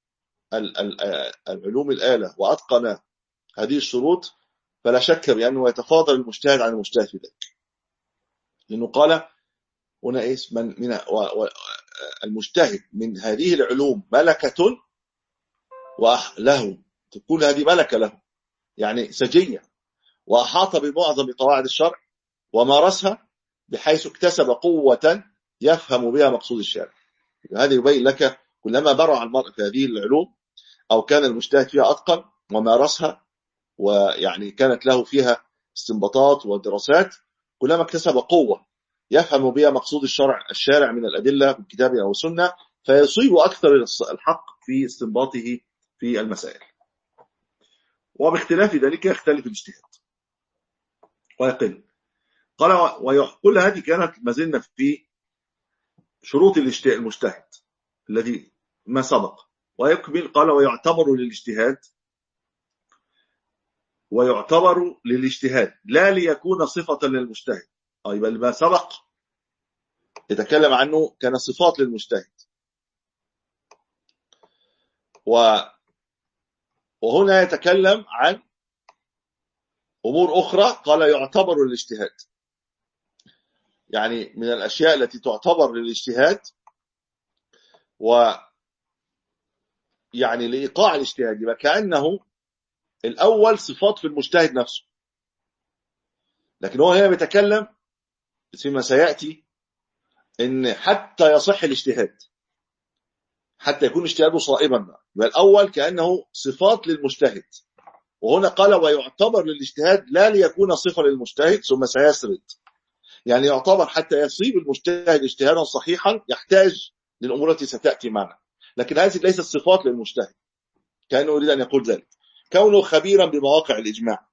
العلوم الآلة وأتقن هذه الشروط فلا شك بأنه يتفاضل المجتهد عن المجتهد في ذلك. لأنه قال هنا إيش من من المجتهد من هذه العلوم ملكة وله، تكون هذه ملكة له يعني سجية، وأحاط بمعظم قواعد الشرع ومارسها بحيث اكتسب قوة يفهم بها مقصود الشارع. هذا يبين لك كلما برع المرء في هذه العلوم أو كان المجتهد فيها أتقن ومارسها ويعني كانت له فيها استنباطات ودراسات، كلما اكتسب قوة يفهم بها مقصود الشرع الشارع من الأدلة في الكتاب أو السنة، فيصيب أكثر الحق في استنباطه في المسائل. وباختلاف ذلك يختلف الاجتهاد ويقل. قال وكل هذه كانت ما زلنا في شروط المجتهد الذي ما سبق، ويكمل قال ويعتبر للاجتهاد ويعتبر للاجتهاد لا ليكون صفة للمجتهد. أي بل ما سبق يتكلم عنه كان صفات للمجتهد، وهنا يتكلم عن أمور أخرى قال يعتبر للاجتهاد، يعني من الأشياء التي تعتبر للاجتهاد ويعني لإيقاع الاجتهاد، وكأنه الأول صفات في المجتهد نفسه، لكن هو هنا بيتكلم فيما سيأتي إن حتى يصح الاجتهاد، حتى يكون اجتهاده صائبا، يبقى الأول كأنه صفات للمجتهد، وهنا قال ويعتبر للاجتهاد لا ليكون صفة للمجتهد ثم سيسرد، يعني يعتبر حتى يصيب المجتهد اجتهادا صحيحا يحتاج للأمور التي ستأتي معنا، لكن هذه ليست صفات للمجتهد، كأنه يريد أن يقول ذلك كونه خبيرا بمواقع الإجماع،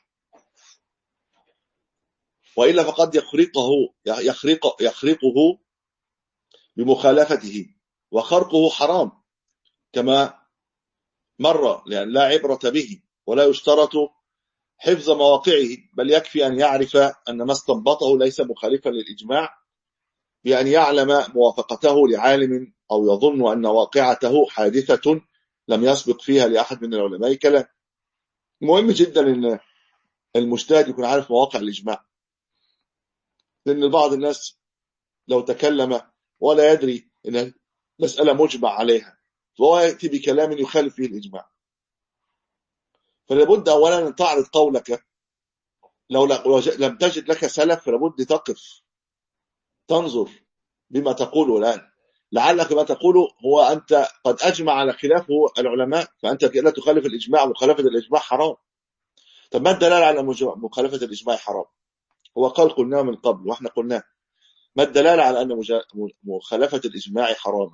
وإلا فقد يخرقه يخرق يخرقه بمخالفته، وخرقه حرام كما مر، لأن لا عبرة به ولا يشترط حفظ مواقعه، بل يكفي أن يعرف أن ما استنبطه ليس مخالفا للإجماع بأن يعلم موافقته لعالم أو يظن أن واقعته حادثة لم يسبق فيها لأحد من العلماء كلام. مهم جدا أن المجتهد يكون عارف مواقع الإجماع، لأن بعض الناس لو تكلم ولا يدري أن مسألة مجمع عليها فهو يأتي بكلام يخالف فيه الإجماع، فلابد أولا أن تعرض قولك، لو لم تجد لك سلف فلابد تقف تنظر بما تقوله الآن، لعلك ما تقوله هو أنت قد أجمع على خلافه العلماء، فأنت لا تخالف الإجماع، مخالفة الإجماع حرام. طب ما الدلالة على مخالفة الإجماع حرام؟ هو قال قلناه من قبل وإحنا قلناه، ما الدلالة على أن مخالفة الإجماع حرام؟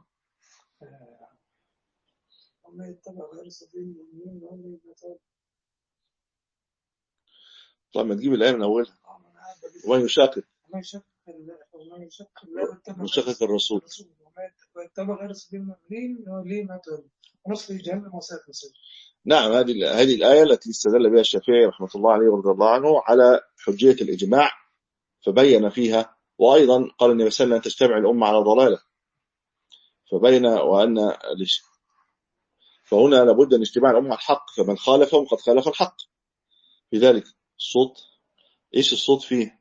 طيب ما تجيب الآية من أولها، ومن يشاقق يشاقق الرسول ويتبع غير سبيل المؤمنين ليه ما تولي ونصل جهنم وساءت مصير. نعم، هذه هذه الآية التي استدل بها الشافعي رحمة الله عليه ورضي الله عنه على حجية الإجماع، فبين فيها، وأيضا قال النبي صلى الله عليه وسلم تجتمع الأمة على ضلالة، فبين وأن فهنا لابد أن اجتماع الأمة على الحق، فمن خالفهم قد خالف الحق. في ذلك الصوت إيش الصوت فيه؟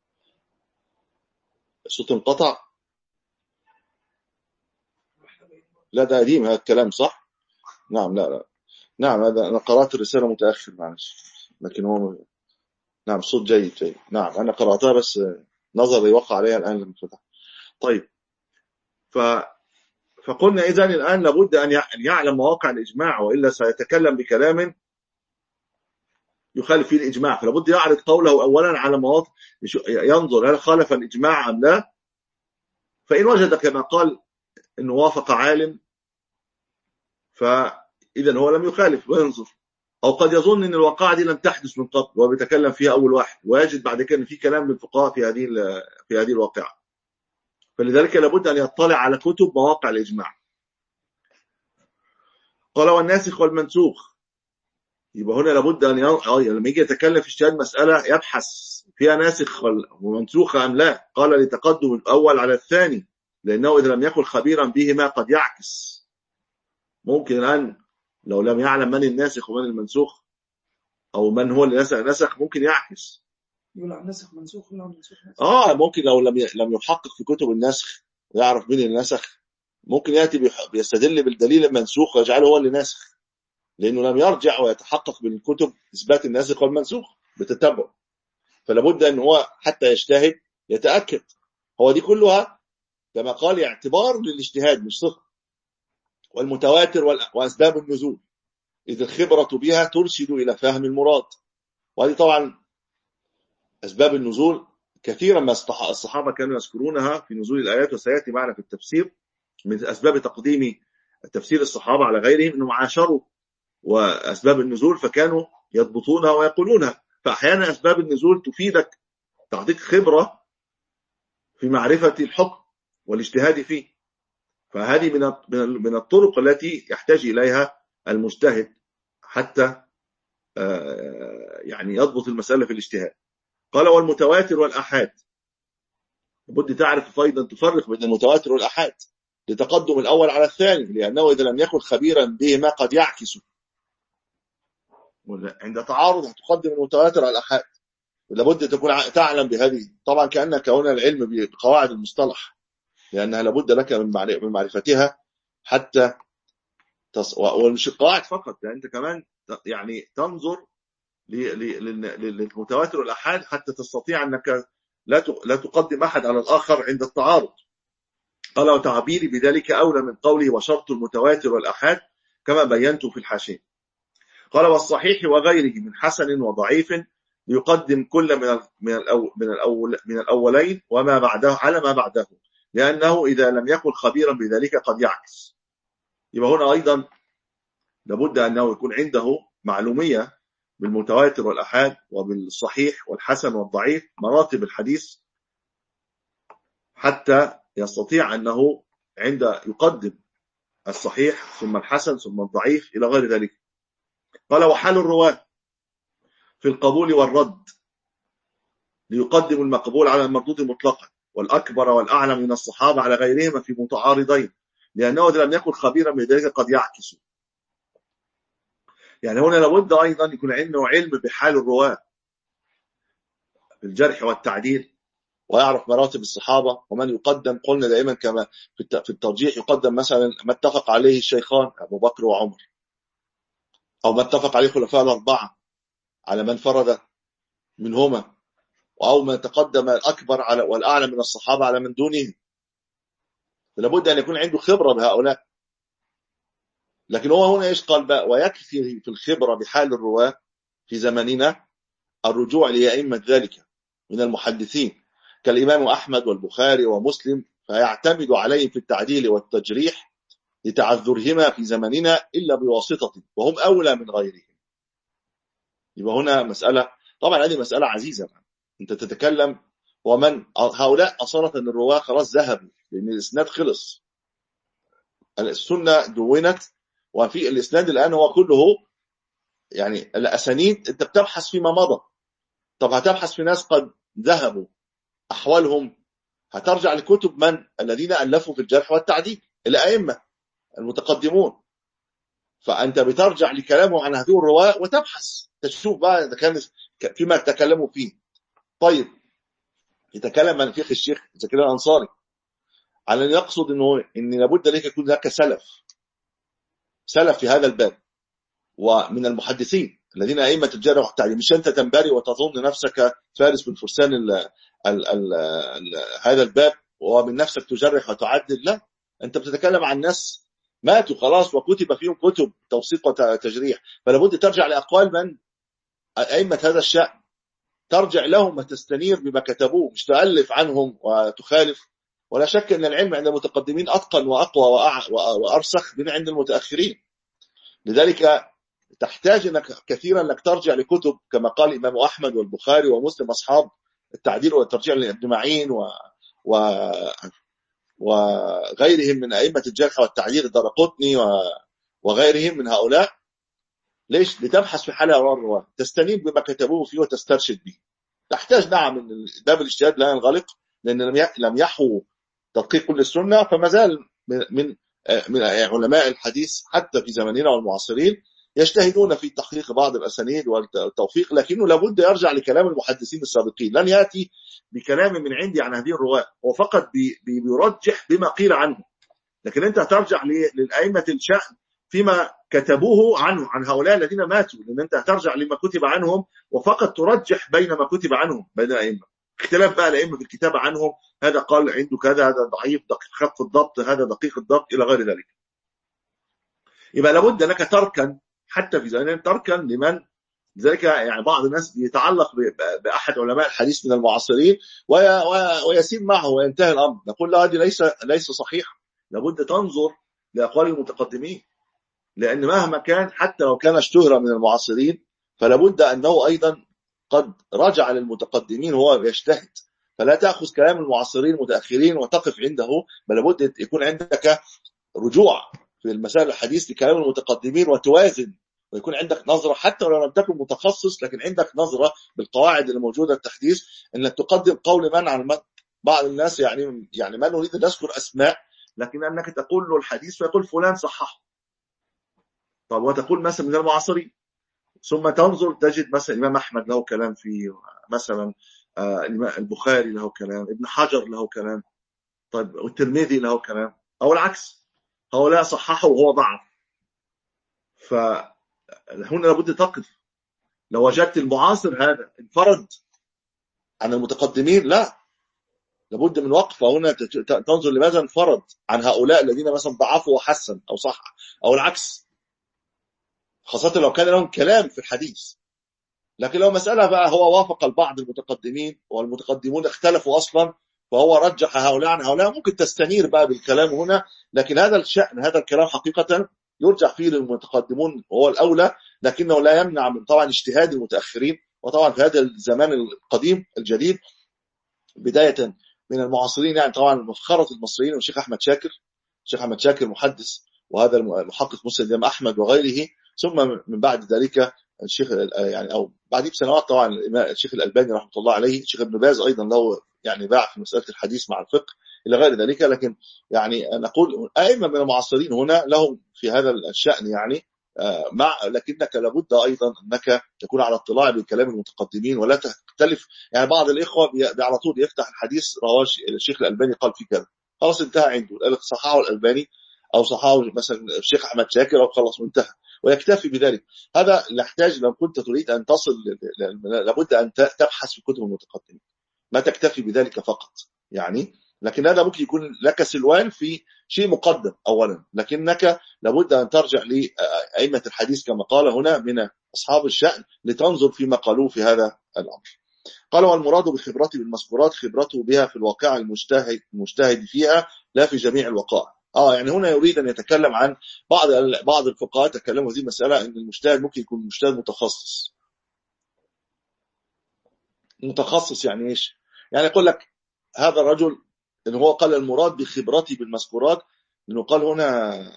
الصوت انقطع؟ لا ده قديم هذا الكلام صح؟ نعم لا لا نعم هذا أنا قرأت الرسالة متأخر معلش، لكن هو نعم الصوت جيد جيد. نعم أنا قرأتها بس نظري وقع عليها الآن لما فتح. طيب ف فقلنا إذن الآن لابد أن يعلم مواقع الإجماع، وإلا سيتكلم بكلام يخالف فيه الإجماع، فلابد يعرض قوله أولا على مواقع، ينظر هل خالف الإجماع أم لا، فإن وجد كما قال أنه وافق عالم فإذن هو لم يخالف وينظر، أو قد يظن أن الواقعة دي لم تحدث من قبل وهو بيتكلم فيها أول واحد، ويجد بعد كده أن في كلام من الفقهاء في هذه في هذه الواقعة، فلذلك لابد أن يطلع على كتب مواقع الإجماع. قال والناسخ والمنسوخ، يبقى هنا لابد أن ي... لما يجي يتكلم في اجتهاد مسألة يبحث فيها ناسخ ومنسوخة أم لا، قال لتقدم الأول على الثاني، لأنه إذا لم يكن خبيرا بهما قد يعكس، ممكن الآن لو لم يعلم من الناسخ ومن المنسوخ أو من هو اللي نسخ ممكن يعكس، يقول نسخ منسوخ ولا منسوخ. آه ممكن لو لم لم يحقق في كتب النسخ ويعرف مين اللي نسخ، ممكن يأتي بيستدل بالدليل المنسوخ ويجعله هو اللي ناسخ، لأنه لم يرجع ويتحقق بالكتب إثبات الناسخ والمنسوخ بتتبع. فلا بد أن هو حتى يجتهد يتأكد. هو دي كلها كما قال اعتبار للاجتهاد مش صفر. والمتواتر وأسباب النزول إذ الخبرة بها ترشد إلى فهم المراد. وهذه طبعا أسباب النزول كثيرا ما الصحابة كانوا يذكرونها في نزول الآيات، وسيأتي معنا في التفسير من أسباب تقديم تفسير الصحابة على غيرهم أنهم عاشروا وأسباب النزول فكانوا يضبطونها ويقولونها. فأحيانا أسباب النزول تفيدك، تعطيك خبرة في معرفة الحكم والاجتهاد فيه. فهذه من من الطرق التي يحتاج إليها المجتهد حتى يعني يضبط المسألة في الاجتهاد. قال والمتواتر والأحاد، لابد تعرف أيضا تفرق بين المتواتر والأحاد لتقدم الأول على الثاني، لأنه إذا لم يكن خبيرا بهما قد يعكس. عند تعارض هتقدم المتواتر على الأحاد، لابد تكون تعلم بهذه. طبعا كأنك هنا العلم بقواعد المصطلح، لأنها لابد لك من معرفتها حتى تص... ومش القواعد فقط، لأن أنت كمان يعني تنظر للمتواتر والأحاد حتى تستطيع أنك لا لا تقدم أحد على الآخر عند التعارض. قال وتعبيري بذلك أولى من قوله وشرط المتواتر والأحاد كما بينت في الحاشية. قال والصحيح وغيره من حسن وضعيف يقدم كل من من الأول من الأول من الأولين وما بعده على ما بعده، لأنه إذا لم يكن خبيرا بذلك قد يعكس. يبقى هنا أيضا لابد أنه يكون عنده معلومية بالمتواتر والأحاد وبالصحيح والحسن والضعيف، مراتب الحديث، حتى يستطيع أنه عند يقدم الصحيح ثم الحسن ثم الضعيف إلى غير ذلك. قال وحال الرواة في القبول والرد ليقدم المقبول على المردود مطلقا، والأكبر والأعلم من الصحابة على غيرهما في متعارضين، لأنه إذا لم يكن خبيرا بذلك قد يعكس. يعني هنا لابد أيضا يكون عنده علم بحال الرواة في الجرح والتعديل، ويعرف مراتب الصحابة ومن يقدم. قلنا دائما كما في الترجيح يقدم مثلا ما اتفق عليه الشيخان أبو بكر وعمر، أو ما اتفق عليه خلفاء الأربعة على من فرد منهما، أو ما تقدم الأكبر على والأعلى من الصحابة على من دونه. لابد أن يكون عنده خبرة بهؤلاء. لكن هو هنا إيش قال بقى ويكفي في الخبرة بحال الرواة في زماننا الرجوع لأئمة ذلك من المحدثين كالإمام أحمد والبخاري ومسلم، فيعتمد عليهم في التعديل والتجريح لتعذرهما في زماننا إلا بواسطة، وهم أولى من غيرهم. يبقى هنا مسألة، طبعا هذه مسألة عزيزة. أنت تتكلم ومن هؤلاء أصالة الرواة خلاص ذهبوا لأن الإسناد خلص، السنة دونت، وفي الإسناد الآن هو كله يعني الأسانيد. أنت بتبحث فيما مضى، طب هتبحث في ناس قد ذهبوا أحوالهم، هترجع لكتب من الذين ألفوا في الجرح والتعديل، الأئمة المتقدمون. فأنت بترجع لكلامه عن هذه الرواة وتبحث تشوف بقى إذا كان فيما تكلموا فيه. طيب يتكلم عن فقه الشيخ زكريا الأنصاري على أن يقصد إنه إن لابد لك يكون هناك سلف سلف في هذا الباب، ومن المحدثين الذين أئمة الجرح والتعديل، مش أنت تنبري وتظن نفسك فارس من فرسان ال ال ال ال هذا الباب ومن نفسك تجرح وتعدل. لا، أنت بتتكلم عن ناس ماتوا خلاص وكتب فيهم كتب توثيق وتجريح، فلابد ترجع لأقوال من أئمة هذا الشأن، ترجع لهم وتستنير بما كتبوه، مش تألف عنهم وتخالف. ولا شك أن العلم عند المتقدمين أتقن وأقوى وأرسخ من عند المتأخرين. لذلك تحتاج أنك كثيرا أنك ترجع لكتب كما قال الإمام أحمد والبخاري ومسلم أصحاب التعديل والترجيع لابن معين و... و... وغيرهم من أئمة الجرح والتعديل، الدارقطني و... وغيرهم من هؤلاء. ليش؟ لتبحث في حالة الرواة، تستنين بما كتبوه فيه وتسترشد به. تحتاج نعم من باب الاجتهاد لا ينغلق، لأن لم يحو تدقيق كل السنة، فما زال من من من علماء الحديث حتى في زماننا والمعاصرين يجتهدون في تحقيق بعض الأسانيد والتوفيق، لكنه لابد يرجع لكلام المحدثين السابقين. لن يأتي بكلام من عندي عن هذه الرواة، هو فقط بيرجح بما قيل عنه، لكن أنت هترجع للأئمة الشأن فيما كتبوه عنه عن هؤلاء الذين ماتوا، لأن أنت هترجع لما كتب عنهم وفقط ترجح بين ما كتب عنهم بين الأئمة. اختلاف بقى الأئمة في الكتابة عنهم، هذا قال عنده كذا، هذا ضعيف خف الضبط، هذا دقيق الضبط إلى غير ذلك. يبقى لابد لك تركا حتى في زمان تركا لمن ذلك. يعني بعض الناس يتعلق بأحد علماء الحديث من المعاصرين ويسير معه وينتهي الأمر، نقول له هذه ليس ليس صحيح، لابد تنظر لأقوال المتقدمين، لأن مهما كان حتى لو كان اشتهر من المعاصرين فلابد أنه أيضا قد رجع للمتقدمين وهو يجتهد، فلا تأخذ كلام المعاصرين المتأخرين وتقف عنده، بل لابد يكون عندك رجوع في المسائل الحديث لكلام المتقدمين وتوازن، ويكون عندك نظرة حتى لو لم تكن متخصص، لكن عندك نظرة بالقواعد الموجودة التحديث، أنك تقدم قول من عن من. بعض الناس يعني يعني ما نريد أن نذكر أسماء، لكن أنك تقول له الحديث فيقول فلان صححه، طب وتقول مثلا من المعاصرين، ثم تنظر تجد مثلا الإمام أحمد له كلام فيه، مثلا البخاري له كلام، ابن حجر له كلام، طيب والترمذي له كلام، أو العكس هؤلاء صححوا وهو ضعف. فهنا لابد تقف. لو وجدت المعاصر هذا انفرد عن المتقدمين، لا، لابد من وقفة هنا تنظر لماذا انفرد عن هؤلاء الذين مثلا ضعفوا وحسن أو صح، أو العكس، خاصة لو كان لهم كلام في الحديث. لكن لو مسألة بقى هو وافق البعض المتقدمين والمتقدمون اختلفوا أصلا فهو رجح هؤلاء عن هؤلاء، ممكن تستنير بقى بالكلام هنا، لكن هذا الشأن هذا الكلام حقيقة يرجع فيه للمتقدمون وهو الأولى، لكنه لا يمنع من طبعا اجتهاد المتأخرين. وطبعا في هذا الزمان القديم الجديد بداية من المعاصرين، يعني طبعا مفخرة المصريين والشيخ أحمد شاكر، الشيخ أحمد شاكر محدث وهذا المحقق مسند الإمام أحمد وغيره، ثم من بعد ذلك الشيخ يعني أو بعد بسنوات طبعا الشيخ الألباني رحمة الله عليه، الشيخ ابن باز أيضا له يعني باع في مسألة الحديث مع الفقه إلى غير ذلك. لكن يعني نقول أئمة من المعاصرين هنا لهم في هذا الشأن يعني مع، لكنك لابد أيضا أنك تكون على اطلاع بكلام المتقدمين ولا تختلف. يعني بعض الإخوة على طول يفتح الحديث رواه الشيخ الألباني قال فيه كذا، خلاص انتهى عنده، قال صححه الألباني أو صححه مثلا الشيخ أحمد شاكر أو خلاص وانتهى ويكتفي بذلك. هذا يحتاج لو كنت تريد أن تصل لابد أن تبحث في كتب المتقدمين، ما تكتفي بذلك فقط يعني. لكن هذا ممكن يكون لك سلوان في شيء مقدم أولا، لكنك لابد أن ترجع لأئمة الحديث كما قال هنا من أصحاب الشأن لتنظر فيما قالوا في هذا الأمر. قال والمراد بخبرته بالمذكورات خبرته بها في الواقع المجتهد المجتهد فيها لا في جميع الوقائع. اه يعني هنا يريد أن يتكلم عن بعض بعض الفقهاء تكلموا في هذه المسألة أن المجتهد ممكن يكون مجتهد متخصص. متخصص يعني ايش؟ يعني يقول لك هذا الرجل ان هو قال المراد بخبرته بالمذكورات، انه قال هنا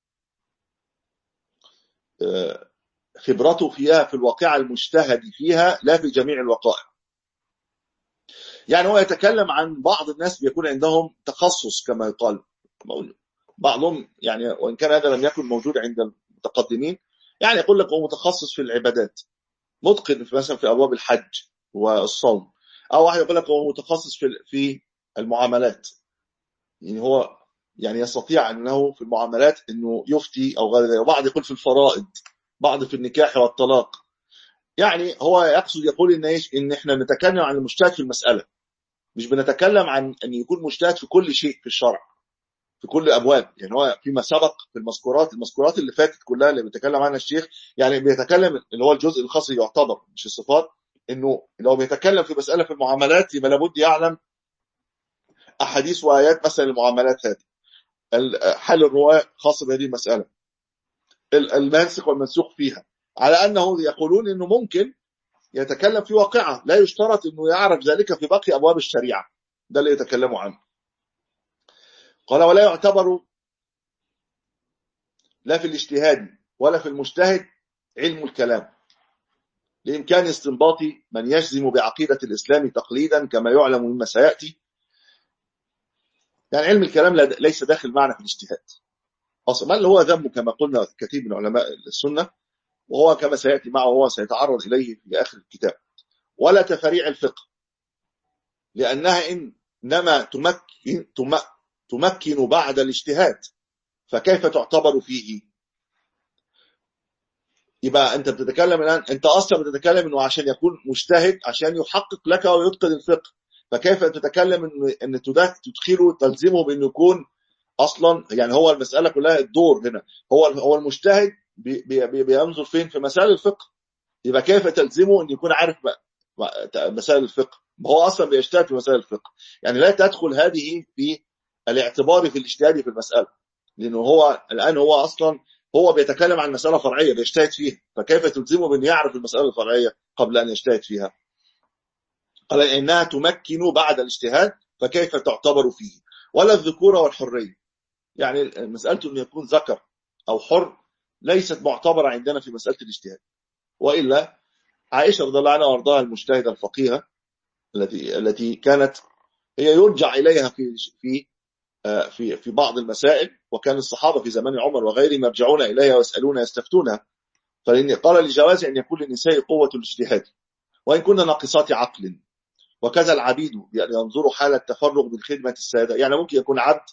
خبرته فيها في الواقع المجتهد فيها لا في جميع الوقائع. يعني هو يتكلم عن بعض الناس بيكون عندهم تخصص كما يقال، بعضهم يعني وان كان هذا لم يكن موجود عند المتقدمين، يعني يقول لك هو متخصص في العبادات، متقن في مثلا في ابواب الحج والصوم، او واحد يقول لك هو متخصص في في المعاملات، يعني هو يعني يستطيع انه في المعاملات انه يفتي او غير ذلك، وبعض يقول في الفرائض، بعض في النكاح والطلاق. يعني هو يقصد يقول ان ايش، ان احنا نتكلم عن المجتهد في المساله، مش بنتكلم عن ان يكون مجتهد في كل شيء في الشرع في كل ابواب. يعني هو فيما سبق في المذكورات المذكورات اللي فاتت كلها اللي بيتكلم عنها الشيخ، يعني بيتكلم اللي هو الجزء الخاص يعتبر مش الصفات، انه لو بيتكلم في مساله في المعاملات يبقى لابد يعلم احاديث وايات مثلا المعاملات هذه، حال الرواة خاص بهذه المساله، المنسخ والمنسوخ فيها، على انه يقولون انه ممكن يتكلم في واقعه لا يشترط انه يعرف ذلك في باقي ابواب الشريعه، ده اللي يتكلموا عنه. قال ولا يعتبر لا في الاجتهاد ولا في المجتهد علم الكلام لإمكان استنباط من يجزم بعقيدة الإسلام تقليدا كما يعلم مما سيأتي. يعني علم الكلام ليس داخل معنا في الاجتهاد أصلا، بل هو ذم كما قلنا كثير من علماء السنة، وهو كما سيأتي معه هو سيتعرض إليه في آخر الكتاب، ولا تفريع الفقه، لأنها إنما تمكن, تمكن بعد الاجتهاد، فكيف تعتبر فيه؟ يبقى أنت بتتكلم الآن، أنت أصلا بتتكلم أنه عشان يكون مجتهد عشان يحقق لك ويتقن الفقه، فكيف تتكلم أن أن تدخله تلزمه بأنه يكون أصلا، يعني هو المسألة كلها الدور هنا، هو هو المجتهد بي بي بينظر فين؟ في مسائل الفقه، يبقى كيف تلزمه أن يكون عارف مسائل الفقه؟ هو أصلا بيجتهد في مسائل الفقه، يعني لا تدخل هذه في الاعتبار في الاجتهاد في المسألة، لأنه هو الآن هو أصلا هو بيتكلم عن مسألة فرعية بيجتهد فيها، فكيف تلزمه بأن يعرف المسألة الفرعية قبل أن يجتهد فيها؟ قال إنها تمكن بعد الاجتهاد، فكيف تعتبر فيه؟ ولا الذكورة والحرية، يعني مسألته أن يكون ذكر أو حر ليست معتبرة عندنا في مسألة الاجتهاد. وإلا عائشة رضي الله عنها وارضاها المجتهدة الفقيهة التي التي كانت هي يرجع إليها في في في في بعض المسائل، وكان الصحابة في زمان عمر وغيرهم يرجعون إليها ويسألون يستفتونها، فإن قال لجواز أن يكون للنساء قوة الاجتهاد وإن كنا ناقصات عقل، وكذا العبيد يعني ينظروا حالة تفرغ من خدمة السادة، يعني ممكن يكون عبد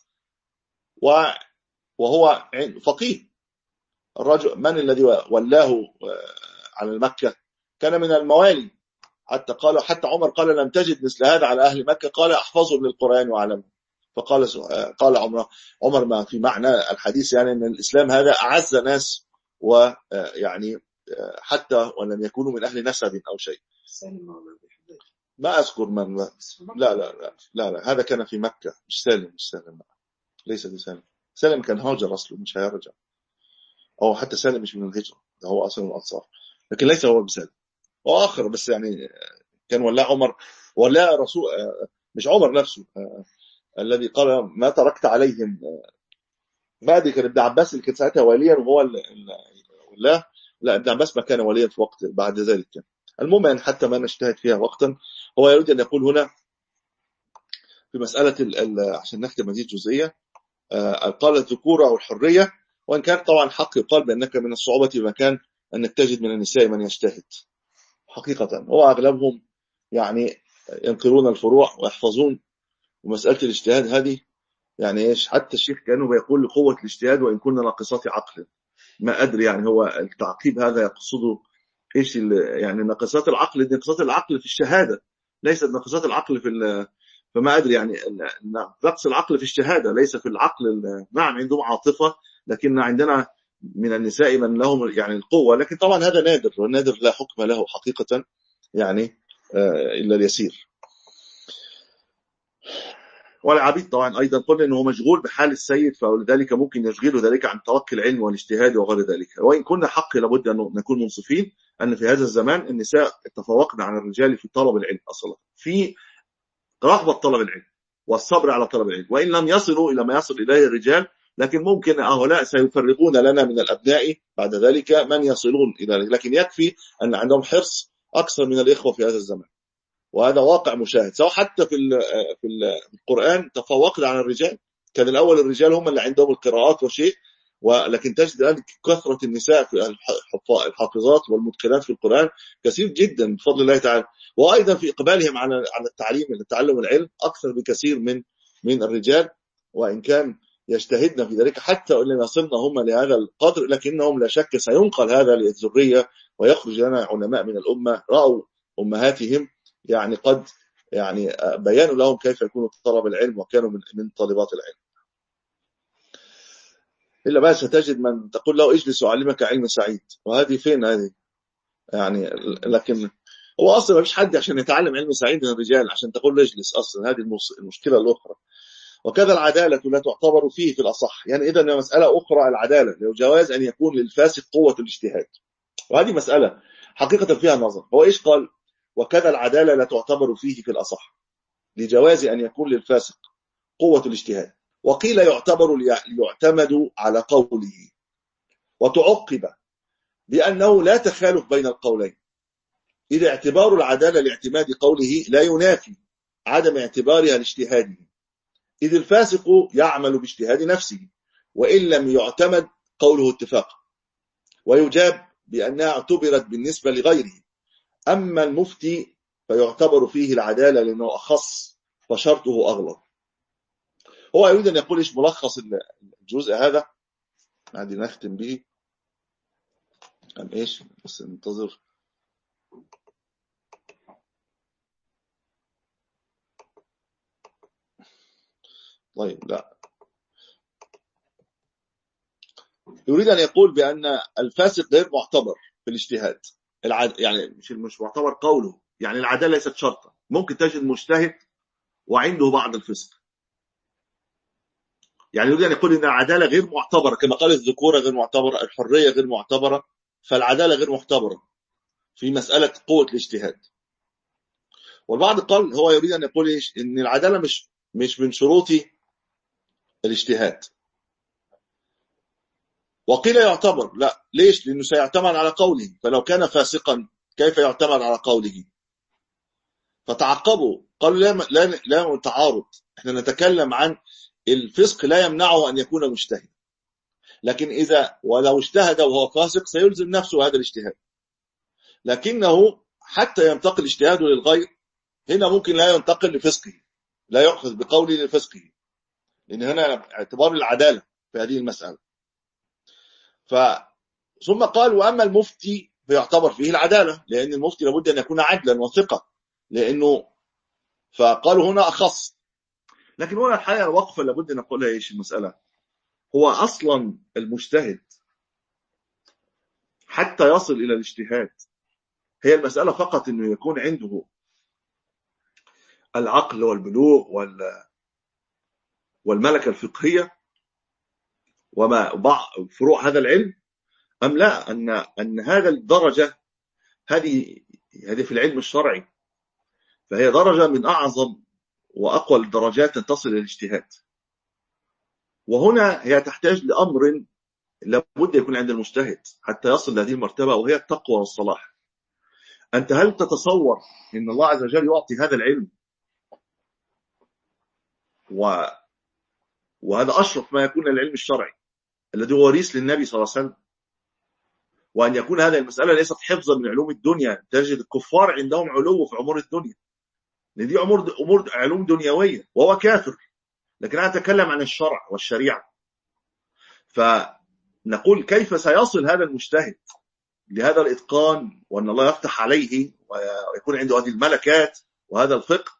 وهو فقيه. الرجل من الذي ولاه على المكة؟ كان من الموالي، حتى قالوا حتى عمر قال لم تجد مثل هذا على أهل مكة، قال احفظوا من القرآن وعلمه. فقال قال عمر عمر ما في معنى الحديث يعني أن الإسلام هذا أعز ناس، ويعني حتى ولم يكونوا من أهل نسب أو شيء. ما أذكر من لا لا لا لا, لا. هذا كان في مكة، مش سالم مش سالم ليس بسالم. سالم كان هاجر أصله مش هيرجع، أو حتى سالم مش من الهجرة، ده هو أصلا من الأنصار، لكن ليس هو بسالم. وآخر بس يعني كان ولا عمر ولا رسول مش عمر نفسه الذي قال ما تركت عليهم، ما أدري كان ابن عباس اللي كان ساعتها واليا وهو لا لا ابن عباس ما كان واليا في وقت بعد ذلك. المهم يعني حتى ما نجتهد فيها وقتا، هو يريد أن يقول هنا في مسألة عشان نختم هذه الجزئية، قال الذكورة والحرية، وإن كان طبعا حق يقال بأنك من الصعوبة بمكان أنك تجد من النساء من يجتهد حقيقة، هو أغلبهم يعني ينقلون الفروع ويحفظون، ومسألة الاجتهاد هذه يعني إيش، حتى الشيخ كانوا بيقول لقوة الاجتهاد وإن كنا ناقصات عقل، ما أدري يعني هو التعقيب هذا يقصده إيش، يعني ناقصات العقل دي ناقصات العقل في الشهادة، ليست ناقصات العقل في، فما أدري يعني نقص العقل في الشهادة ليس في العقل. نعم عندهم عاطفة، لكن عندنا من النساء من لهم يعني القوة، لكن طبعا هذا نادر، والنادر لا حكم له حقيقة يعني إلا اليسير. والعبيد طبعا أيضا قلنا أنه مشغول بحال السيد، فلذلك ممكن يشغله ذلك عن توكل العلم والاجتهاد وغير ذلك. وإن كنا حق لابد أن نكون منصفين أن في هذا الزمان النساء تفوقن على الرجال في طلب العلم أصلا، في رغبة طلب العلم والصبر على طلب العلم، وإن لم يصلوا إلى ما يصل إليه الرجال، لكن ممكن هؤلاء سيفرقون لنا من الأبناء بعد ذلك من يصلون إلى ذلك، لكن يكفي أن عندهم حرص أكثر من الإخوة في هذا الزمان، وهذا واقع مشاهد. سواء حتى في في القرآن تفوقنا على الرجال، كان الأول الرجال هم اللي عندهم القراءات وشيء، ولكن تجد الآن كثرة النساء في الحافظات والمتقنات في القرآن كثير جدا بفضل الله تعالى، وأيضا في إقبالهم على على التعليم التعلم العلم أكثر بكثير من من الرجال، وإن كان يجتهدنا في ذلك حتى إن يصلنا هم لهذا القدر، لكنهم لا شك سينقل هذا للذرية ويخرج لنا علماء من الأمة رأوا أمهاتهم يعني قد يعني بيانوا لهم كيف يكون طلب العلم وكانوا من من طالبات العلم. إلا بقى ستجد من تقول له اجلس وأعلمك علم سعيد، وهذه فين هذه يعني، لكن هو أصلا ما فيش حد عشان يتعلم علم سعيد من الرجال عشان تقول له اجلس، أصلا هذه المشكلة الأخرى. وكذا العدالة لا تعتبر فيه في الأصح، يعني إذا مسألة أخرى العدالة لو جواز أن يكون للفاسق قوة الاجتهاد، وهذه مسألة حقيقة فيها نظر. هو إيش قال؟ وكذا العدالة لا تعتبر فيه في الأصح لجواز أن يكون للفاسق قوة الاجتهاد، وقيل يعتبر ليعتمد على قوله، وتعقب بأنه لا تخالف بين القولين، إذا اعتبار العدالة لاعتماد قوله لا ينافي عدم اعتبارها لاجتهاده، إذ الفاسق يعمل باجتهاد نفسه وإن لم يعتمد قوله اتفاقا. ويجاب بأنها اعتبرت بالنسبة لغيره. أما المفتي فيعتبر فيه العدالة لأنه أخص فشرطه أغلظ. هو يريد أن يقول إيش ملخص الجزء هذا؟ عادي نختم به أم إيش؟ بس ننتظر. طيب لا، يريد أن يقول بأن الفاسق غير معتبر في الاجتهاد. العد... يعني مش مش معتبر قوله، يعني العدالة ليست شرطا. ممكن تجد مجتهد وعنده بعض الفسق. يعني يريد أن يقول أن العدالة غير معتبرة، كما قال الذكورة غير معتبرة، الحرية غير معتبرة، فالعدالة غير معتبرة في مسألة قوة الاجتهاد. والبعض قال هو يريد أن يقول إيش؟ إن العدالة مش مش من شروط الاجتهاد. وقيل يعتبر، لا ليش؟ لأنه سيعتمد على قوله، فلو كان فاسقا كيف يعتمد على قوله؟ فتعقبوا قالوا لا لا لا تعارض، احنا نتكلم عن الفسق لا يمنعه أن يكون مجتهد، لكن إذا ولو اجتهد وهو فاسق سيلزم نفسه هذا الاجتهاد، لكنه حتى ينتقل اجتهاده للغير هنا ممكن لا ينتقل لفسقه، لا يأخذ بقوله لفسقه، لأن هنا اعتبار العدالة في هذه المسألة. ف ثم قال وأما المفتي فيعتبر فيه العدالة، لأن المفتي لابد أن يكون عدلا وثقة، لأنه فقالوا هنا أخص. لكن هنا الحقيقة الوقفة لابد أن نقولها إيش المسألة؟ هو أصلا المجتهد حتى يصل إلى الاجتهاد هي المسألة فقط أنه يكون عنده العقل والبلوغ والملكة الفقهية وما بعض فروع هذا العلم، أم لا أن أن هذا الدرجة هذه هذه في العلم الشرعي، فهي درجة من أعظم وأقوى الدرجات تصل إلى الاجتهاد. وهنا هي تحتاج لأمر لابد يكون عند المجتهد حتى يصل لهذه المرتبة، وهي التقوى والصلاح. أنت هل تتصور أن الله عز وجل يعطي هذا العلم و... وهذا أشرف ما يكون العلم الشرعي الذي هو وريث للنبي صلى الله عليه وسلم، وأن يكون هذه المسألة ليست حفظا من علوم الدنيا؟ تجد الكفار عندهم علو في أمور الدنيا، لأن دي أمور أمور علوم دنيوية وهو كافر، لكن أنا أتكلم عن الشرع والشريعة. فنقول كيف سيصل هذا المجتهد لهذا الإتقان، وأن الله يفتح عليه ويكون عنده هذه الملكات وهذا الفقه،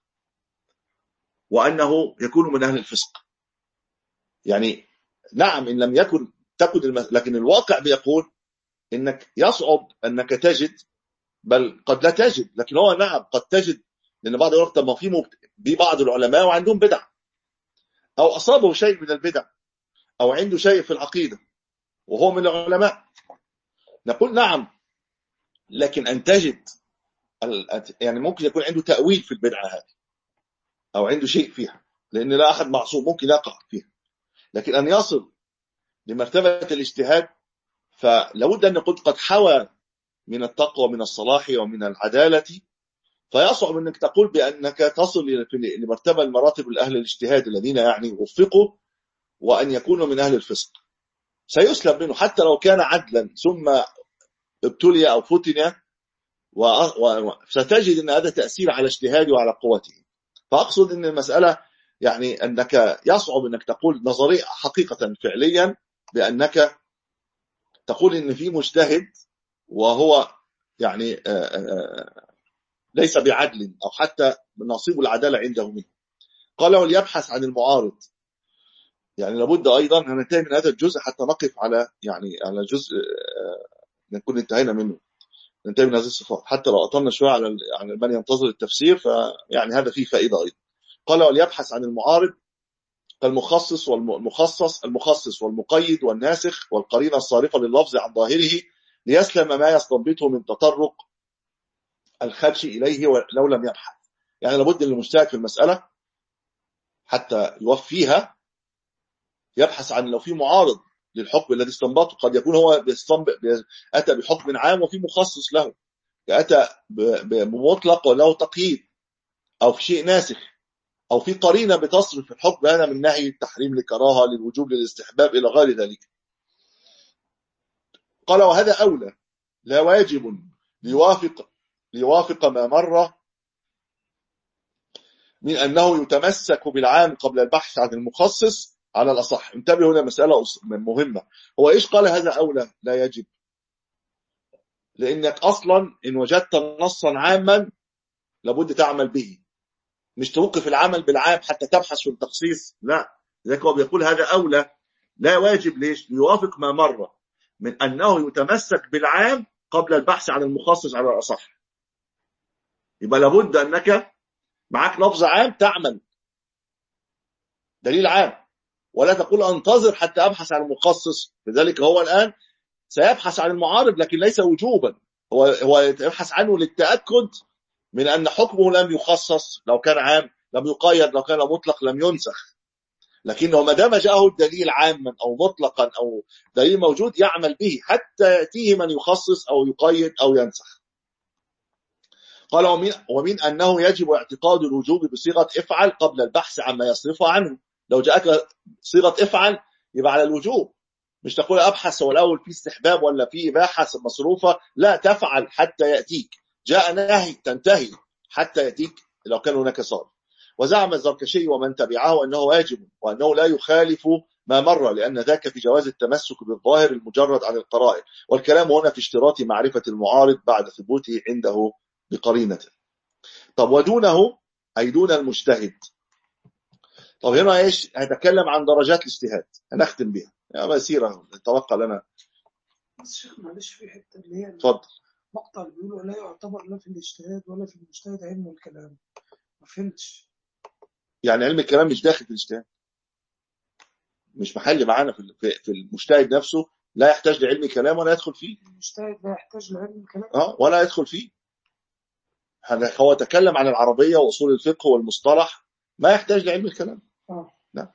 وأنه يكون من أهل الفسق؟ يعني نعم إن لم يكن تكن المس... لكن الواقع بيقول إنك يصعب أنك تجد، بل قد لا تجد، لكن هو نعم قد تجد، لأن بعض الوقت ما في مبت... بعض العلماء وعندهم بدع أو أصابه شيء من البدع أو عنده شيء في العقيدة وهو من العلماء، نقول نعم، لكن أن تجد يعني ممكن يكون عنده تأويل في البدعة هذه أو عنده شيء فيها، لأن لا أحد معصوم ممكن يقع فيها، لكن أن يصل لمرتبة الاجتهاد فلابد أن نقول قد حوى من التقوى ومن الصلاح ومن العدالة، فيصعب أنك تقول بأنك تصل لمرتبة المراتب الأهل الاجتهاد الذين يعني وفقوا وأن يكونوا من أهل الفسق. سيسلب منه حتى لو كان عدلا ثم ابتلي أو فتن، وستجد أن هذا تأثير على اجتهاده وعلى قوته. فأقصد أن المسألة يعني أنك يصعب أنك تقول نظريا حقيقة فعليا بأنك تقول أن في مجتهد وهو يعني ليس بعدل أو حتى نصيب العدالة عنده منه. قال وليبحث عن المعارض، يعني لابد أيضا ننتهي من هذا الجزء حتى نقف على يعني على جزء نكون انتهينا منه، ننتهي من هذه الصفات حتى لو أطلنا شوية على على من ينتظر التفسير، فيعني هذا فيه فائدة أيضا. قال وليبحث عن المعارض المخصص والمخصص، المخصص والمقيد والناسخ والقرينة الصارفة لللفظ عن ظاهره ليسلم ما يستنبطه من تطرق الخدش إليه ولو لم يبحث. يعني لابد للمجتهد في المسألة حتى يوفيها يبحث عن لو في معارض للحكم الذي استنبطه، قد يكون هو أتى بحكم عام وفي مخصص له، أتى بمطلق وله تقييد، أو في شيء ناسخ، أو في قرينة بتصرف الحكم هذا من نهي التحريم لكراهة للوجوب للاستحباب إلى غير ذلك. قال وهذا أولى لا واجب ليوافق ليوافق ما مر من أنه يتمسك بالعام قبل البحث عن المخصص على الأصح. انتبهوا هنا مسألة مهمة. هو إيش قال هذا أولى لا يجب؟ لأنك أصلا إن وجدت نصا عاما لابد تعمل به، مش توقف العمل بالعام حتى تبحث في التخصيص، لا. لذلك هو بيقول هذا أولى لا واجب. ليش؟ ليوافق ما مر من أنه يتمسك بالعام قبل البحث عن المخصص على الأصح. يبقى لابد أنك معك لفظ عام تعمل دليل عام، ولا تقول أنتظر حتى أبحث عن المخصص. لذلك هو الآن سيبحث عن المعارض لكن ليس وجوبا، هو هو يبحث عنه للتأكد من أن حكمه لم يخصص، لو كان عام لم يقيد، لو كان مطلق لم ينسخ. لكنه ما دام جاءه الدليل عاما أو مطلقا أو دليل موجود يعمل به حتى يأتيه من يخصص أو يقيد أو ينسخ. قال ومن, ومن أنه يجب اعتقاد الوجوب بصيغة افعل قبل البحث عما يصرفه عنه. لو جاءك صيغة افعل يبقى على الوجوب، مش تقول أبحث هو الأول في استحباب ولا في إباحة مصروفة، لا، تفعل حتى يأتيك. جاء نهي تنتهي حتى يأتيك لو كان هناك صارف. وزعم الزركشي ومن تبعه أنه واجب وأنه لا يخالف ما مر، لأن ذاك في جواز التمسك بالظاهر المجرد عن القرائن، والكلام هنا في اشتراط معرفة المعارض بعد ثبوته عنده بقرينة. طب ودونه أي دون المجتهد. طب هنا ايش؟ هتكلم عن درجات الاجتهاد، هنختم بها يا مسيرة توقع لنا. بس شيخ معلش في حته اللي هي اتفضل. مقطع اللي بيقولوا لا يعتبر لا في الاجتهاد ولا في المجتهد علم الكلام، ما فهمتش. يعني علم الكلام مش داخل في الاجتهاد، مش محل معانا في في المجتهد نفسه، لا يحتاج لعلم كلام ولا يدخل فيه. المجتهد لا يحتاج لعلم الكلام اه ولا يدخل فيه. هو تكلم عن العربية وأصول الفقه والمصطلح، ما يحتاج لعلم الكلام. اه لا.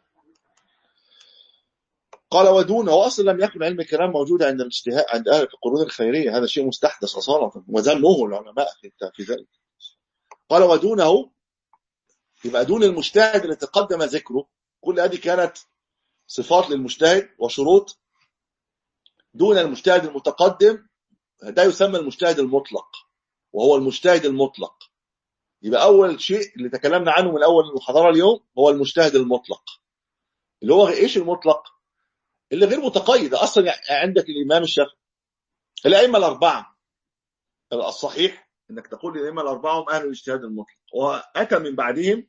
قال ودونه، هو اصلا لم يكن علم الكلام موجود عند الاجتهاد عند اهل القرون الخيريه، هذا شيء مستحدث اصاله وذمه العلماء في ذلك. قال ودونه يبقى دون المجتهد اللي تقدم ذكره، كل هذه كانت صفات للمجتهد وشروط. دون المجتهد المتقدم ده يسمى المجتهد المطلق، وهو المجتهد المطلق. يبقى اول شيء اللي تكلمنا عنه من اول المحاضره اليوم هو المجتهد المطلق، اللي هو ايش المطلق؟ اللي غير متقيد. اصلا عندك الامام الشافعي، الائمه الاربعه، الصحيح انك تقول الائمه الاربعه هم اهل الاجتهاد المطلق، واتى من بعدهم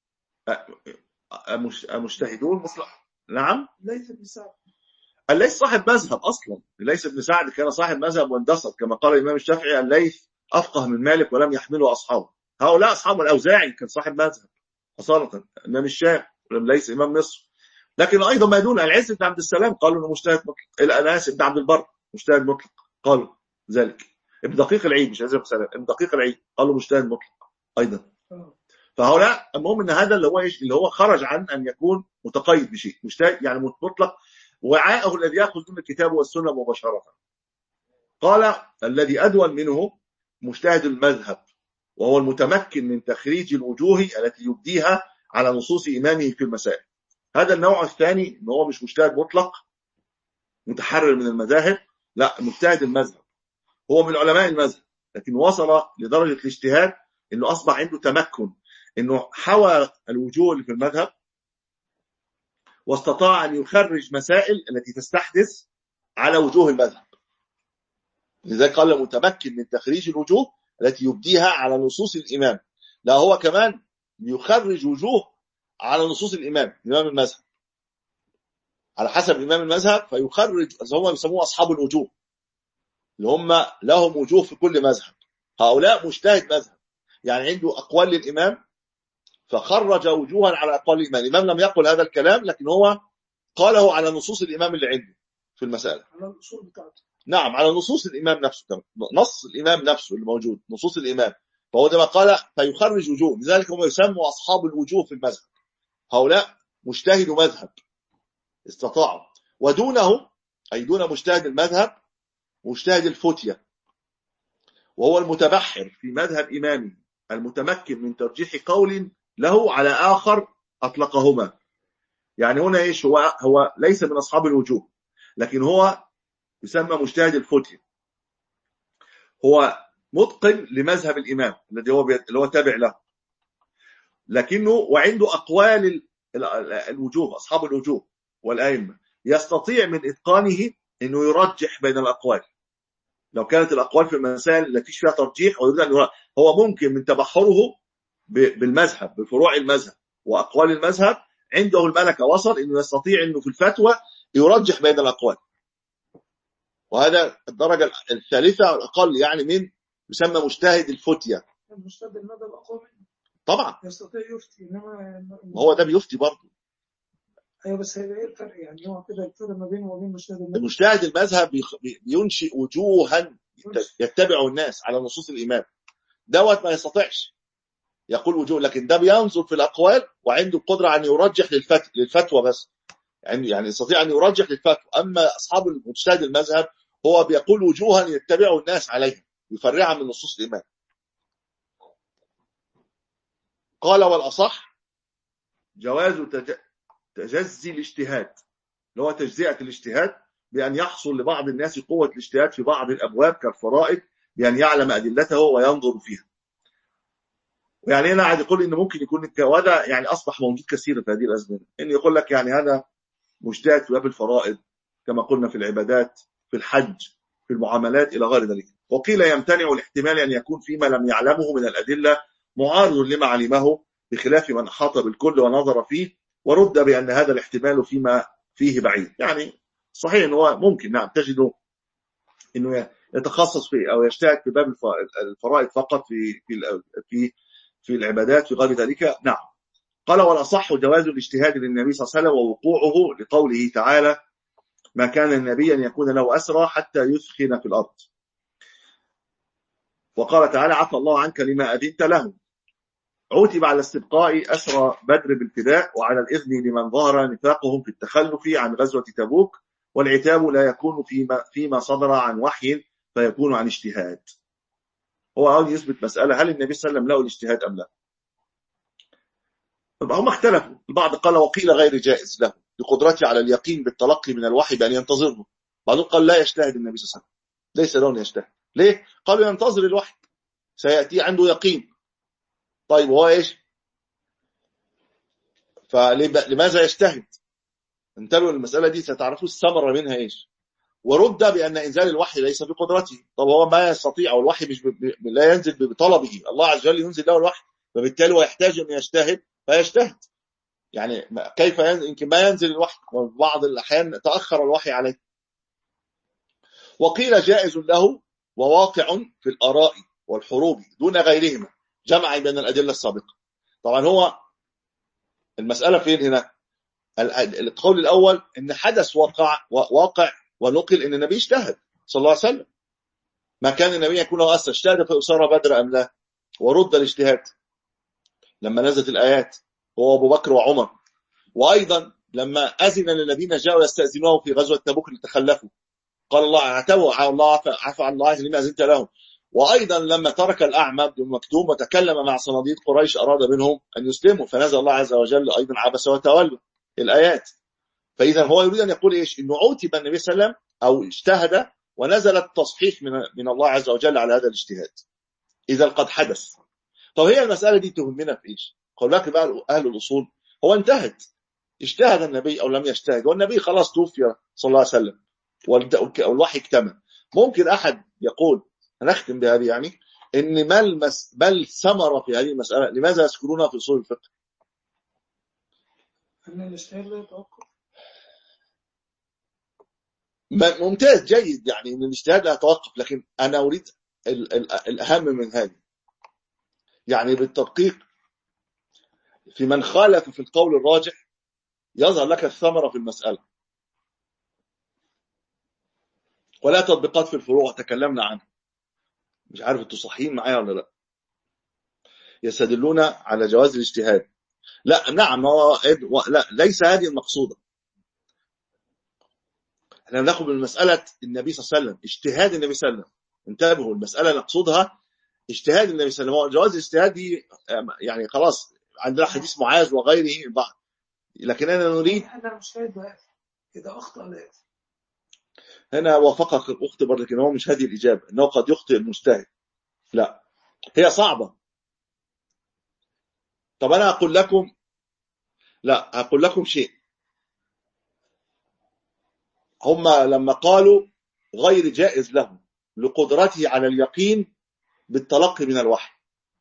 مجتهدون مطلق. نعم. ليس بن سعد الليث صاحب مذهب اصلا، الليث بن سعد كان صاحب مذهب واندثر، كما قال الامام الشافعي الليث افقه من مالك ولم يحمله اصحابه. هؤلاء اصحاب الاوزاعي كان صاحب مذهب اصاله، الامام الشافعي الليث امام مصر. لكن ايضا ما دون العز بن عبد السلام قالوا انه مجتهد مطلق، الاناس بن عبد البر مجتهد مطلق قالوا ذلك، ابن دقيق العيد مش عز بن سلام، ابن دقيق العيد قالوا مجتهد مطلق ايضا. فهؤلاء المهم ان هذا اللي هو ايش؟ اللي هو خرج عن ان يكون متقيد بشيء، مجتهد يعني مطلق، وعاءه الذي ياخذ من الكتاب والسنه مباشره. قال الذي ادون منه مجتهد المذهب، وهو المتمكن من تخريج الوجوه التي يبديها على نصوص امامه في المسائل. هذا النوع الثاني ان هو مش مجتهد مطلق متحرر من المذاهب، لا، مجتهد المذهب، هو من علماء المذهب لكن وصل لدرجه الاجتهاد انه اصبح عنده تمكن، انه حوى الوجوه اللي في المذهب واستطاع ان يخرج مسائل التي تستحدث على وجوه المذهب. لذلك قال متمكن من تخريج الوجوه التي يبديها على نصوص الامام، لا هو كمان يخرج وجوه على نصوص الامام امام المذهب على حسب امام المذهب، فيخرج هم يسموه اصحاب الوجوه اللي هم لهم وجوه في كل مذهب. هؤلاء مجتهد مذهب، يعني عنده اقوال للامام فخرج وجوها على اقوال الامام. الامام لم يقل هذا الكلام لكن هو قاله على نصوص الامام اللي عنده في المساله، على الاصول بتاعته. نعم، على نصوص الامام نفسه كمان، نص الامام نفسه اللي موجود، نصوص الامام. فهو ده ما قال فيخرج وجوه، لذلك هم يسموا اصحاب الوجوه في المذهب. هؤلاء مجتهد مذهب استطاعوا. ودونه اي دون مجتهد المذهب مجتهد الفتية، وهو المتبحر في مذهب إمامه المتمكن من ترجيح قول له على آخر أطلقهما. يعني هنا إيش؟ هو هو ليس من أصحاب الوجوه لكن هو يسمى مجتهد الفتية، هو متقن لمذهب الإمام الذي هو اللي هو تابع له، لكنه وعنده أقوال الوجوه، أصحاب الوجوه والأئمة، يستطيع من إتقانه أنه يرجح بين الأقوال. لو كانت الأقوال في المسائل التي فيها ترجيح ويريد أن يرجح، هو ممكن من تبحره بالمذهب، بفروع المذهب وأقوال المذهب، عنده الملكة، وصل أنه يستطيع أنه في الفتوى يرجح بين الأقوال. وهذا الدرجة الثالثة الأقل، يعني من يسمى مجتهد الفتية. المجتهد المدى الأقوى منه طبعا يستطيع يفتي، إنما هو ده بيفتي برضه. أيوة، بس هيبقى إيه الفرق؟ يعني هو كده الفرق ما بينه وبين مجتهد المدى. المجتهد المذهب بينشئ وجوها يتبع الناس على نصوص الإمام، دوت ما يستطيعش يقول وجوه، لكن ده بينظر في الأقوال وعنده القدرة أن يرجح للفتوى, للفتوى بس، يعني يعني يستطيع أن يرجح للفتوى. أما أصحاب المجتهد المذهب هو بيقول وجوها يتبع الناس عليها، يفرعها من نصوص الإمام. قال والأصح جواز تجزي الاجتهاد، اللي هو تجزئة الاجتهاد، بأن يحصل لبعض الناس قوة الاجتهاد في بعض الأبواب كالفرائض، بأن يعلم أدلته وينظر فيها. ويعني هنا قاعد يقول إن ممكن يكون، وهذا يعني أصبح موجود كثيرا في هذه الأزمنة، إن يقول لك يعني هذا مجتهد في باب الفرائض كما قلنا، في العبادات، في الحج، في المعاملات إلى غير ذلك. وقيل يمتنع الاحتمال أن يكون فيما لم يعلمه من الأدلة معارض لما علمه، بخلاف من أحاط بالكل ونظر فيه، ورد بأن هذا الاحتمال فيما فيه بعيد. يعني صحيح أنه ممكن نعم تجده أنه يتخصص في أو يجتهد في باب الفرائض فقط، في في في في العبادات في غير ذلك. نعم. قال والأصح جواز الاجتهاد للنبي صلى الله عليه وسلم ووقوعه لقوله تعالى ما كان النبي أن يكون له أسرى حتى يثخن في الأرض. وقال تعالى عفى الله عنك لما أذنت له. عوتب على استبقاء أسرى بدر بالفداء، وعلى الإذن لمن ظهر نفاقهم في التخلف عن غزوة تبوك، والعتاب لا يكون فيما, فيما صدر عن وحي، فيكون عن اجتهاد. هو عاوز يثبت مسألة، هل النبي صلى الله عليه وسلم له الاجتهاد أم لا؟ هم اختلفوا، البعض قال وقيل غير جائز له لقدرته على اليقين بالتلقي من الوحي بأن ينتظره. بعضهم قال لا يجتهد النبي صلى الله عليه وسلم، ليس له أن يجتهد. ليه؟ قالوا ينتظر الوحي سيأتي، عنده يقين. طيب هو إيش؟ فلماذا يجتهد؟ انتبهوا المسألة دي ستعرفوا الثمرة منها إيش. ورد بأن إنزال الوحي ليس بقدرته. طب هو ما يستطيع، والوحي مش ب... لا ينزل بطلبه، الله عز وجل ينزل له الوحي، فبالتالي هو يحتاج أن يجتهد فيجتهد. يعني كيف ينزل؟ يمكن ما ينزل الوحي، وبعض الأحيان تأخر الوحي عليه. وقيل جائز له وواقع في الآراء والحروب دون غيرهما، جمع بين الأدلة السابقة. طبعا هو المسألة فين هنا؟ القول الأول إن حدث وقع واقع ونقل إن النبي اجتهد صلى الله عليه وسلم. ما كان النبي يكون له أسر اجتهد في أسارة بدر أم لا؟ ورد الاجتهاد لما نزلت الآيات هو أبو بكر وعمر. وأيضا لما أذن للذين جاءوا يستأذنوه في غزوة تبوك لتخلفوا، قال الله اعتبوا على الله عفى عن الله لما أذنت لهم. وأيضا لما ترك الأعمى بن مكتوم وتكلم مع صناديد قريش أراد منهم أن يسلموا، فنزل الله عز وجل أيضا عبس وتولى الآيات. فإذا هو يريد أن يقول إيش؟ إنه عوتب النبي صلى الله عليه وسلم أو اجتهد ونزل التصحيح من من الله عز وجل على هذا الاجتهاد إذا قد حدث. طب هي المسألة دي تهمنا في إيش؟ قال لك بقى أهل الأصول هو انتهت، اجتهد النبي أو لم يجتهد، والنبي خلاص توفي صلى الله عليه وسلم والوحي اكتمل. ممكن أحد يقول، هنختم بهذه يعني، إن ما المس ما الثمرة في هذه المسألة؟ لماذا يذكرونها في أصول الفقه؟ أن الاجتهاد لا يتوقف. ممتاز جيد، يعني ان الاجتهاد لا يتوقف، لكن انا اريد ال ال الاهم من هذا، يعني بالتدقيق في من خالف في القول الراجح يظهر لك الثمرة في المسألة، ولا تطبيقات في الفروع تكلمنا عنها. مش عارف انتوا صحيين معايا ولا لا. يستدلون على جواز الاجتهاد. لا نعم، هو لا ليس هذه المقصودة. احنا بناخد من مسألة النبي صلى الله عليه وسلم، اجتهاد النبي صلى الله عليه وسلم. انتبهوا، المسألة نقصدها اجتهاد النبي صلى الله عليه وسلم. جواز الاجتهاد دي يعني خلاص عندنا حديث معاذ وغيره بعض، لكن انا نريد أنا مجتهد بقى إذا أخطأ لا. هنا وافقك الأخت برضه، لكن هو مش هذه الإجابة، أنه قد يخطئ المجتهد. لا، هي صعبة. طب أنا أقول لكم، لا أقول لكم شيء. هم لما قالوا غير جائز له لقدرته على اليقين بالتلقي من الوحي،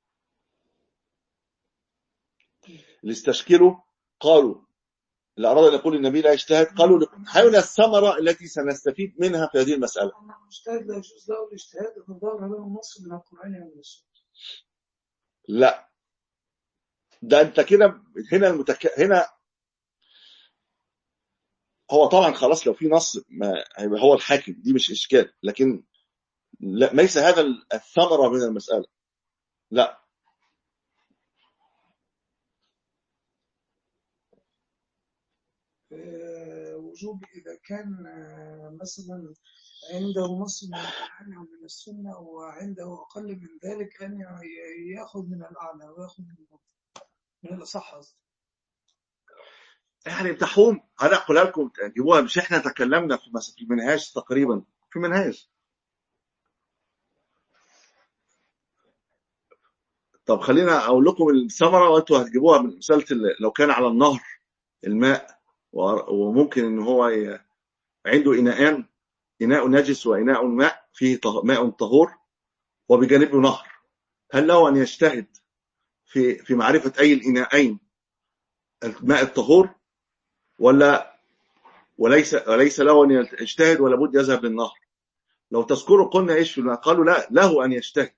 اللي استشكلوا قالوا اللي أراد أن يقول النبي لا يجتهد، قالوا حول الثمرة التي سنستفيد منها في هذه المسألة. المجتهد لا يجوز له الاجتهاد إذا ظهر له نص من القرآن أو من السنة. لا، ده أنت كده هنا المتك... هنا هو طبعا خلاص لو في نص ما هيبقى هو الحاكم، دي مش إشكال، لكن لا، ليس هذا الثمرة من المسألة. لا، آه، وجوب إذا كان آه، مثلا عنده نص من القرآن أو من السنة وعنده أقل من ذلك أن ي- يأخذ من الأعلى ويأخذ من من الأصح قصدي. يعني بتحوم أنا أقول لكم تجيبوها، مش إحنا تكلمنا في مس- في منهاج تقريبا، في منهاج. طب خلينا أقول لكم الثمرة وأنتوا هتجيبوها من مسألة ال- لو كان على النهر الماء و- وممكن إن هو ي- عنده إناءان، إناء نجس وإناء ماء فيه طه- ماء طهور وبجانبه نهر، هل له أن يجتهد في في معرفة أي الإناءين الماء الطهور، ولا وليس وليس له أن يجتهد ولا بد يذهب للنهر؟ لو تذكروا قلنا إيش في الماء، قالوا لا، له أن يجتهد،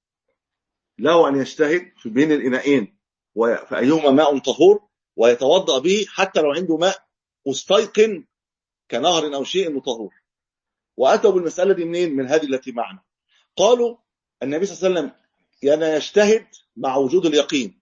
له أن يجتهد في بين الإناءين فأيهما ماء طهور ويتوضأ به حتى لو عنده ماء مستيقن كنهر أو شيء طهور. وأتوا بالمسألة دي منين؟ من هذه التي معنا. قالوا النبي صلى الله عليه وسلم كان يجتهد مع وجود اليقين،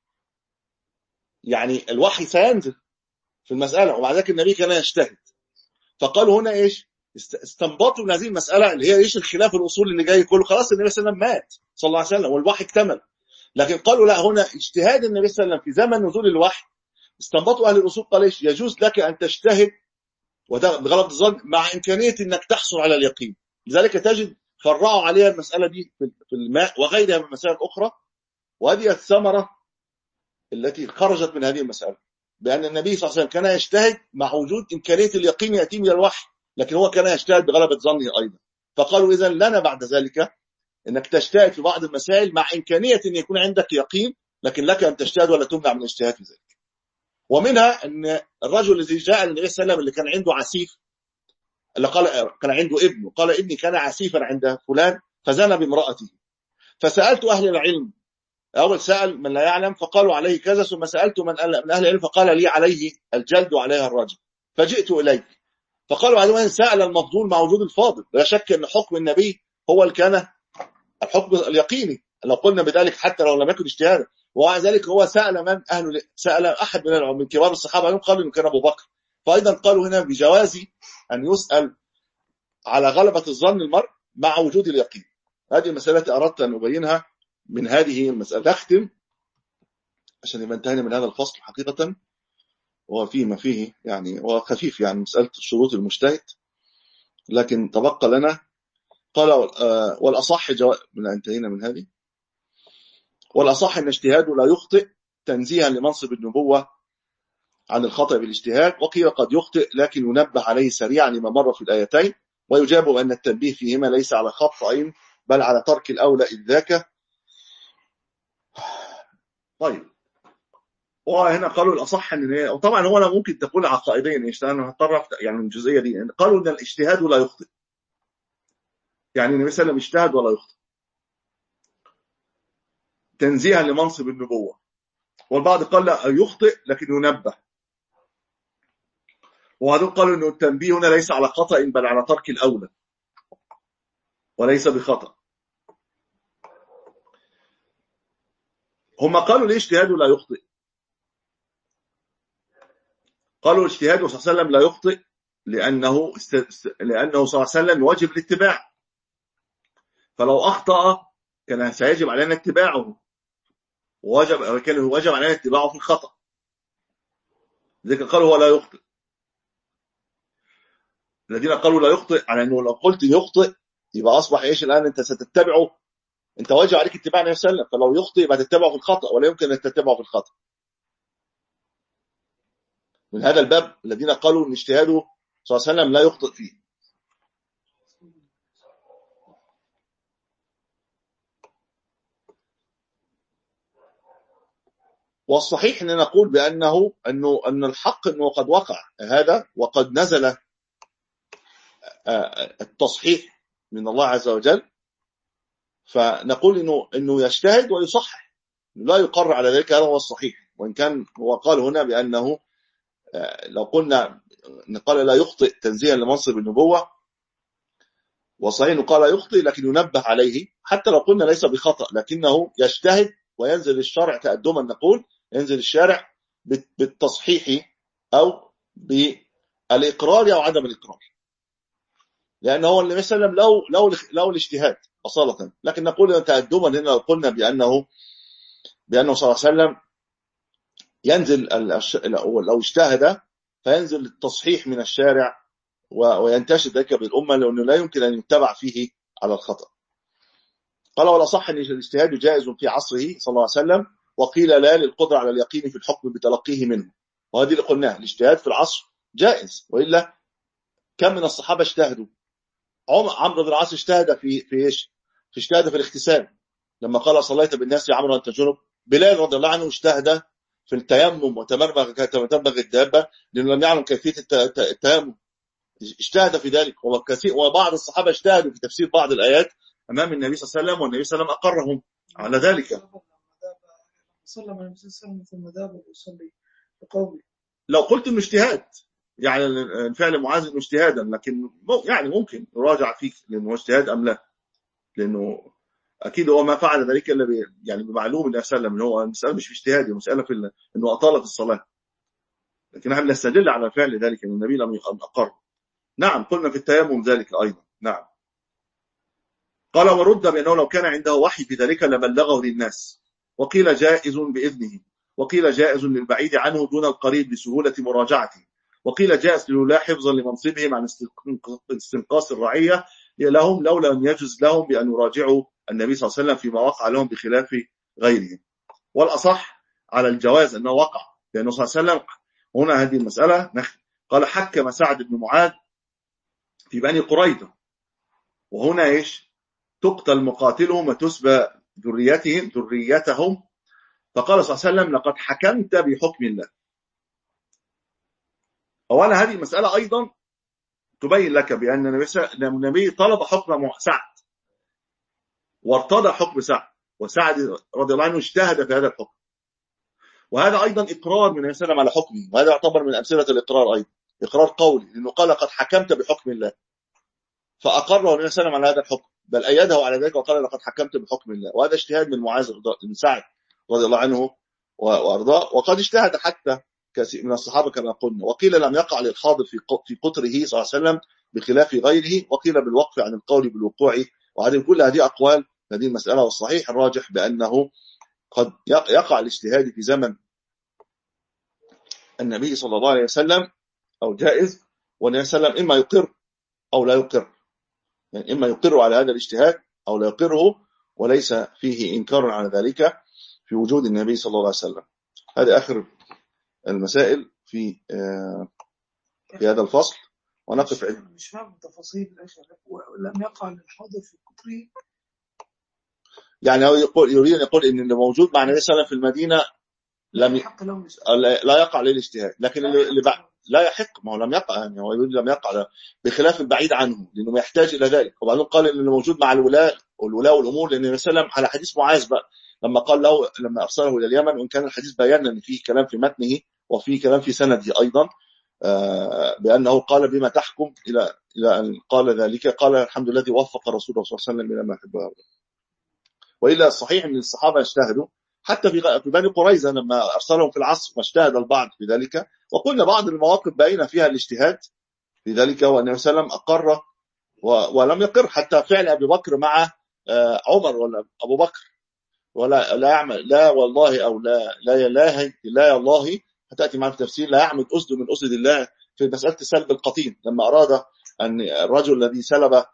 يعني الوحي سينزل في المسألة ومع ذلك النبي كان يجتهد. فقالوا هنا إيش؟ استنبطوا من هذه المسألة اللي هي إيش الخلاف الأصول اللي جاي كله، خلاص النبي صلى الله عليه وسلم مات صلى الله عليه وسلم والوحي اكتمل، لكن قالوا لا، هنا اجتهاد النبي صلى الله عليه وسلم في زمن نزول الوحي. استنبطوا أهل الأصول قال إيش؟ يجوز لك أن تجتهد وده بغلط الظن مع إمكانية أنك تحصل على اليقين. لذلك تجد فرعوا عليها المسألة دي في الماء وغيرها من مسائل أخرى، وهذه الثمرة التي خرجت من هذه المسألة، بأن النبي صلى الله عليه وسلم كان يجتهد مع وجود إمكانية اليقين يأتي من الوحي، لكن هو كان يجتهد بغلبة ظنه أيضا. فقالوا إذن لنا بعد ذلك أنك تجتهد في بعض المسائل مع إمكانية أن يكون عندك يقين، لكن لك أن تجتهد ولا تمنع من الاجتهاد في ذلك. ومنها أن الرجل الذي جاء للنبي صلى الله عليه وسلم اللي كان عنده عسيف، اللي قال كان عنده ابن، قال ابني كان عسيفا عند فلان فزنى بامرأته، فسألت أهل العلم، أول سأل من لا يعلم فقالوا عليه كذا، ثم سألت من من أهل العلم فقال لي عليه الجلد وعليها الرجم، فجئت إليك فقالوا عليه سأل المفضول مع وجود الفاضل. لا شك أن حكم النبي هو اللي كان الحكم اليقيني لو قلنا بذلك حتى لو لم يكن اجتهادا، ومع ذلك هو سأل من أهل سأل أحد من من كبار الصحابة قالوا إنه كان أبو بكر، فأيضا قالوا هنا بجواز أن يسأل على غلبة الظن المرء مع وجود اليقين. هذه المسألة التي أردت أن أبينها من هذه المسألة. أختم عشان يبقى انتهينا من هذا الفصل حقيقة، وهو فيه ما فيه يعني هو خفيف، يعني مسألة شروط المجتهد، لكن تبقى لنا قال والأصح جواب من انتهينا من هذه، والأصح أن اجتهاده لا يخطئ تنزيها لمنصب النبوة عن الخطأ بالاجتهاد، وقيل قد يخطئ لكن ينبه عليه سريعا لما مر في الآيتين، ويجاب أن التنبيه فيهما ليس على خطأ بل على ترك الأولى إذ ذاك. طيب، وهنا قالوا الأصح أن هي، وطبعا هو أنا ممكن تقول عقائديا إيش، أنا هتطرق يعني من الجزئية دي، يعني قالوا أن الاجتهاد لا يخطئ، يعني النبي صلى الله عليه وسلم اجتهد ولا يخطئ تنزيها لمنصب النبوة، والبعض قال لا يخطئ لكن ينبه، وهذول قالوا أنه التنبيه هنا ليس على خطأ بل على ترك الأولى وليس بخطأ. هم قالوا ليه اجتهاده لا يخطئ؟ قالوا اجتهاده صلى الله عليه وسلم لا يخطئ لأنه است... لأنه صلى الله عليه وسلم واجب الاتباع، فلو أخطأ كان سيجب علينا اتباعه، وواجب كان واجب علينا اتباعه في الخطأ، ذلك قالوا هو لا يخطئ. الذين قالوا لا يخطئ، على انه لو قلت يخطئ يبقى اصبح ايش الان؟ انت ستتبعه، انت واجب عليك اتباع النبي صلى الله عليه وسلم، فلو يخطئ يبقى تتبعه في الخطأ، ولا يمكن ان تتبعه في الخطأ. من هذا الباب الذين قالوا ان اجتهاده صلى الله عليه وسلم لا يخطئ فيه. والصحيح ان نقول بانه انه ان الحق انه قد وقع هذا، وقد نزل التصحيح من الله عز وجل، فنقول انه انه يجتهد ويصحح، لا يقر على ذلك، هذا هو الصحيح. وان كان هو قال هنا بانه لو قلنا قال لا يخطئ تنزيها لمنصب النبوة، وصحيح انه قال يخطئ لكن ينبه عليه، حتى لو قلنا ليس بخطأ لكنه يجتهد وينزل الشرع تقدما، نقول ينزل الشارع بالتصحيح او بالاقرار او عدم الاقرار، لانه هو النبي صلى الله عليه وسلم لو لو لو الاجتهاد اصاله، لكن نقول تقدما هنا لو قلنا بانه بانه صلى الله عليه وسلم ينزل لو اجتهد فينزل التصحيح من الشارع وينتشر ذلك بالأمة، لأنه لا يمكن أن يتبع فيه على الخطأ. قال ولا صح أن الاجتهاد جائز في عصره صلى الله عليه وسلم، وقيل لا للقدرة على اليقين في الحكم بتلقيه منه. وهذه اللي قلناها، الاجتهاد في العصر جائز، وإلا كم من الصحابة اجتهدوا؟ عمرو بن العاص اجتهد في في ايش؟ في اجتهد في الاغتسال لما قال صليت بالناس يا عمرو أنت جنب. بلال رضي الله عنه اجتهد في التيمم وتمرغ كتمرغ الدابة لأنه لم يعلم كيفية التيمم، اجتهد في ذلك. وكثير وبعض الصحابة اجتهدوا في تفسير بعض الآيات أمام النبي صلى الله عليه وسلم، والنبي صلى الله عليه وسلم أقرهم على ذلك. صلى النبي صلى الله عليه وسلم ثم ذهب يصلي بقومه. لو قلت انه اجتهاد يعني الفعل معاذ انه اجتهادا، لكن يعني ممكن يراجع فيك لانه اجتهاد ام لا، لانه اكيد هو ما فعل ذلك الا يعني بمعلوم النبي صلى الله عليه وسلم، هو المساله مش في اجتهاد، المساله في انه اطال في الصلاه، لكن احنا نستدل على فعل ذلك ان النبي لم اقر. نعم قلنا في التيمم ذلك ايضا. نعم. قال ورد بانه لو كان عنده وحي في ذلك لبلغه للناس، وقيل جائز باذنه، وقيل جائز للبعيد عنه دون القريب لسهوله مراجعته، وقيل جائز لولا حفظا لمنصبهم عن استنقاص الرعيه لهم لو لم يجوز لهم بان يراجعوا النبي صلى الله عليه وسلم فيما وقع لهم بخلاف غيرهم. والاصح على الجواز انه وقع، لانه صلى الله عليه وسلم هنا هذه المساله نخل. قال حكم سعد بن معاذ في بني قريظه، وهنا ايش؟ تقتل مقاتلهم وتسبى ذريتهم ذريتهم فقال صلى الله عليه وسلم لقد حكمت بحكم الله. اولا هذه المساله ايضا تبين لك بان النبي طلب حكم سعد وارتضى حكم سعد، وسعد رضي الله عنه اجتهد في هذا الحكم، وهذا ايضا اقرار من النبي صلى الله عليه وسلم على حكمه، وهذا يعتبر من امثله الاقرار ايضا، اقرار قولي، لانه قال لقد حكمت بحكم الله، فاقره النبي صلى الله عليه وسلم على هذا الحكم، بل ايده على ذلك وقال لقد حكمت بحكم الله. وهذا اجتهاد من معاذ بن سعد رضي الله عنه وارضاه، وقد اجتهد حتى كثير من الصحابه كما قلنا. وقيل لم يقع للحاضر في في قطره صلى الله عليه وسلم بخلاف غيره، وقيل بالوقف عن القول بالوقوع. وهذه كل هذه اقوال هذه المساله، والصحيح الراجح بانه قد يقع الاجتهاد في زمن النبي صلى الله عليه وسلم او جائز، والنبي صلى الله عليه وسلم اما يقر او لا يقر، يعني اما يقر على هذا الاجتهاد او لا يقره، وليس فيه انكار على ذلك في وجود النبي صلى الله عليه وسلم. هذا اخر المسائل في في هذا الفصل، ونقف عند مش فاهم التفاصيل. ولم يقع للحاضر في قطره، يعني هو يقول يريد ان يقول ان اللي موجود مع النبي صلى الله عليه وسلم في المدينه لم ي... لا يقع للاجتهاد، لكن اللي, اللي بعد لا يحق، ما هو لم يقع، يعني هو يقول لم يقع بخلاف البعيد عنه لانه ما يحتاج الى ذلك. وبعدين قال ان اللي موجود مع الولاء والولاء والامور، لان النبي صلى الله عليه وسلم على حديث معاذ بقى لما قال له لما ارسله الى اليمن، وان كان الحديث بينا ان فيه كلام في متنه وفيه كلام في سنده ايضا، آه بانه قال بما تحكم الى الى ان قال ذلك، قال الحمد لله الذي وفق رسوله صلى الله عليه وسلم الى ما يحب. والا الصحيح ان الصحابه اجتهدوا حتى في في بني قريظه لما ارسلهم في العصر، واجتهد البعض في ذلك، وقلنا بعض المواقف بين فيها الاجتهاد في ذلك، والنبي صلى الله عليه وسلم اقر ولم يقر، حتى فعل ابي بكر مع عمر ولا ابو بكر، ولا لا يعمل لا والله او لا لا لا لا الله، هتاتي معنا في التفسير، لا يعمل اسد من اسد الله في مساله سلب القطين، لما اراد أن الرجل الذي سلب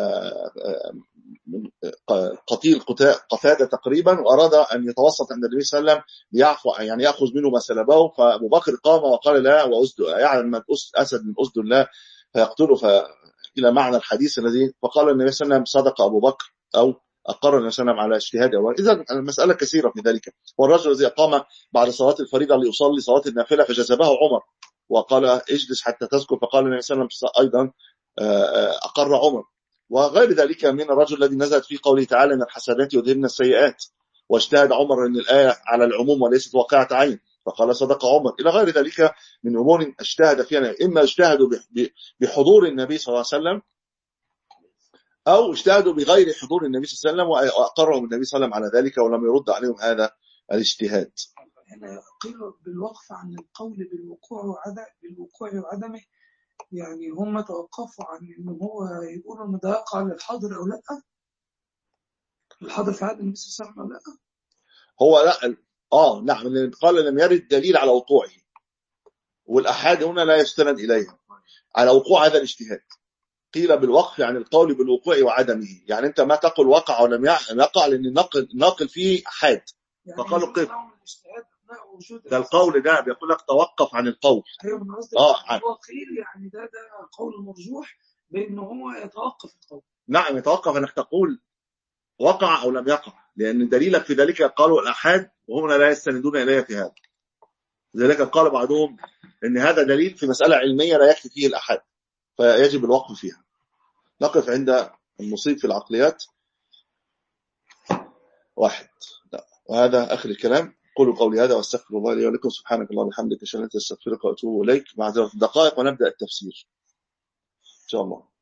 قتيل قتادة تقريبا وأراد أن يتوسط عند النبي صلى الله عليه وسلم ليعفو يعني يأخذ منه ما سلبه، فأبو بكر قام وقال لا وأسد يعلم من أسد من أسد الله فيقتله ف إلى معنى الحديث الذي فقال النبي صلى الله عليه وسلم صدق أبو بكر أو أقر النبي صلى الله عليه وسلم على اجتهاده. إذا المسألة كثيرة في ذلك. والرجل الذي قام بعد صلاة الفريضة ليصلي صلاة النافلة فجذبه عمر وقال اجلس حتى تذكر، فقال النبي صلى الله عليه وسلم أيضا أقر عمر. وغير ذلك من الرجل الذي نزلت في قوله تعالى ان الحسنات يذهبن السيئات، واجتهد عمر ان الآية على العموم وليست واقعة عين فقال صدق عمر، إلى غير ذلك من أمور اجتهد فيها، إما اجتهدوا بحضور النبي صلى الله عليه وسلم أو اجتهدوا بغير حضور النبي صلى الله عليه وسلم وأقرهم النبي صلى الله عليه وسلم على ذلك ولم يرد عليهم هذا الاجتهاد. هنا قيل بالوقف عن القول بالوقوع وعدم بالوقوع وعدمه، يعني هم توقفوا عن إن هو يقولوا إن ده يقع للحاضر أو لا، الحاضر في عهد النبي صلى الله عليه وسلم أو لا. هو لا آه نعم قال لم يرد دليل على وقوعه، والأحاد هنا لا يستند إليها على وقوع هذا الاجتهاد. قيل بالوقف عن القول بالوقوع وعدمه، يعني أنت ما تقول وقع ولم يقع لأن الناقل ناقل فيه أحاد يعني فقالوا قف ده ده القول ده بيقول لك توقف عن القول. ايوه من قصدي اه هو قيل يعني ده ده قول مرجوح بان هو يتوقف القول. نعم يتوقف انك تقول وقع او لم يقع، لان دليلك في ذلك قالوا الاحاد وهم لا يستندون اليه في هذا. لذلك قال بعضهم ان هذا دليل في مساله علميه لا يكفي فيه الاحاد فيجب الوقف فيها. نقف عند المصيب في العقليات واحد. لا. وهذا اخر الكلام. قولوا قولي هذا واستغفر الله لي ولكم. سبحانك اللهم وبحمدك اشهد ان لا اله الا انت استغفرك واتوب اليك. معذره دقائق ونبدا التفسير ان شاء الله.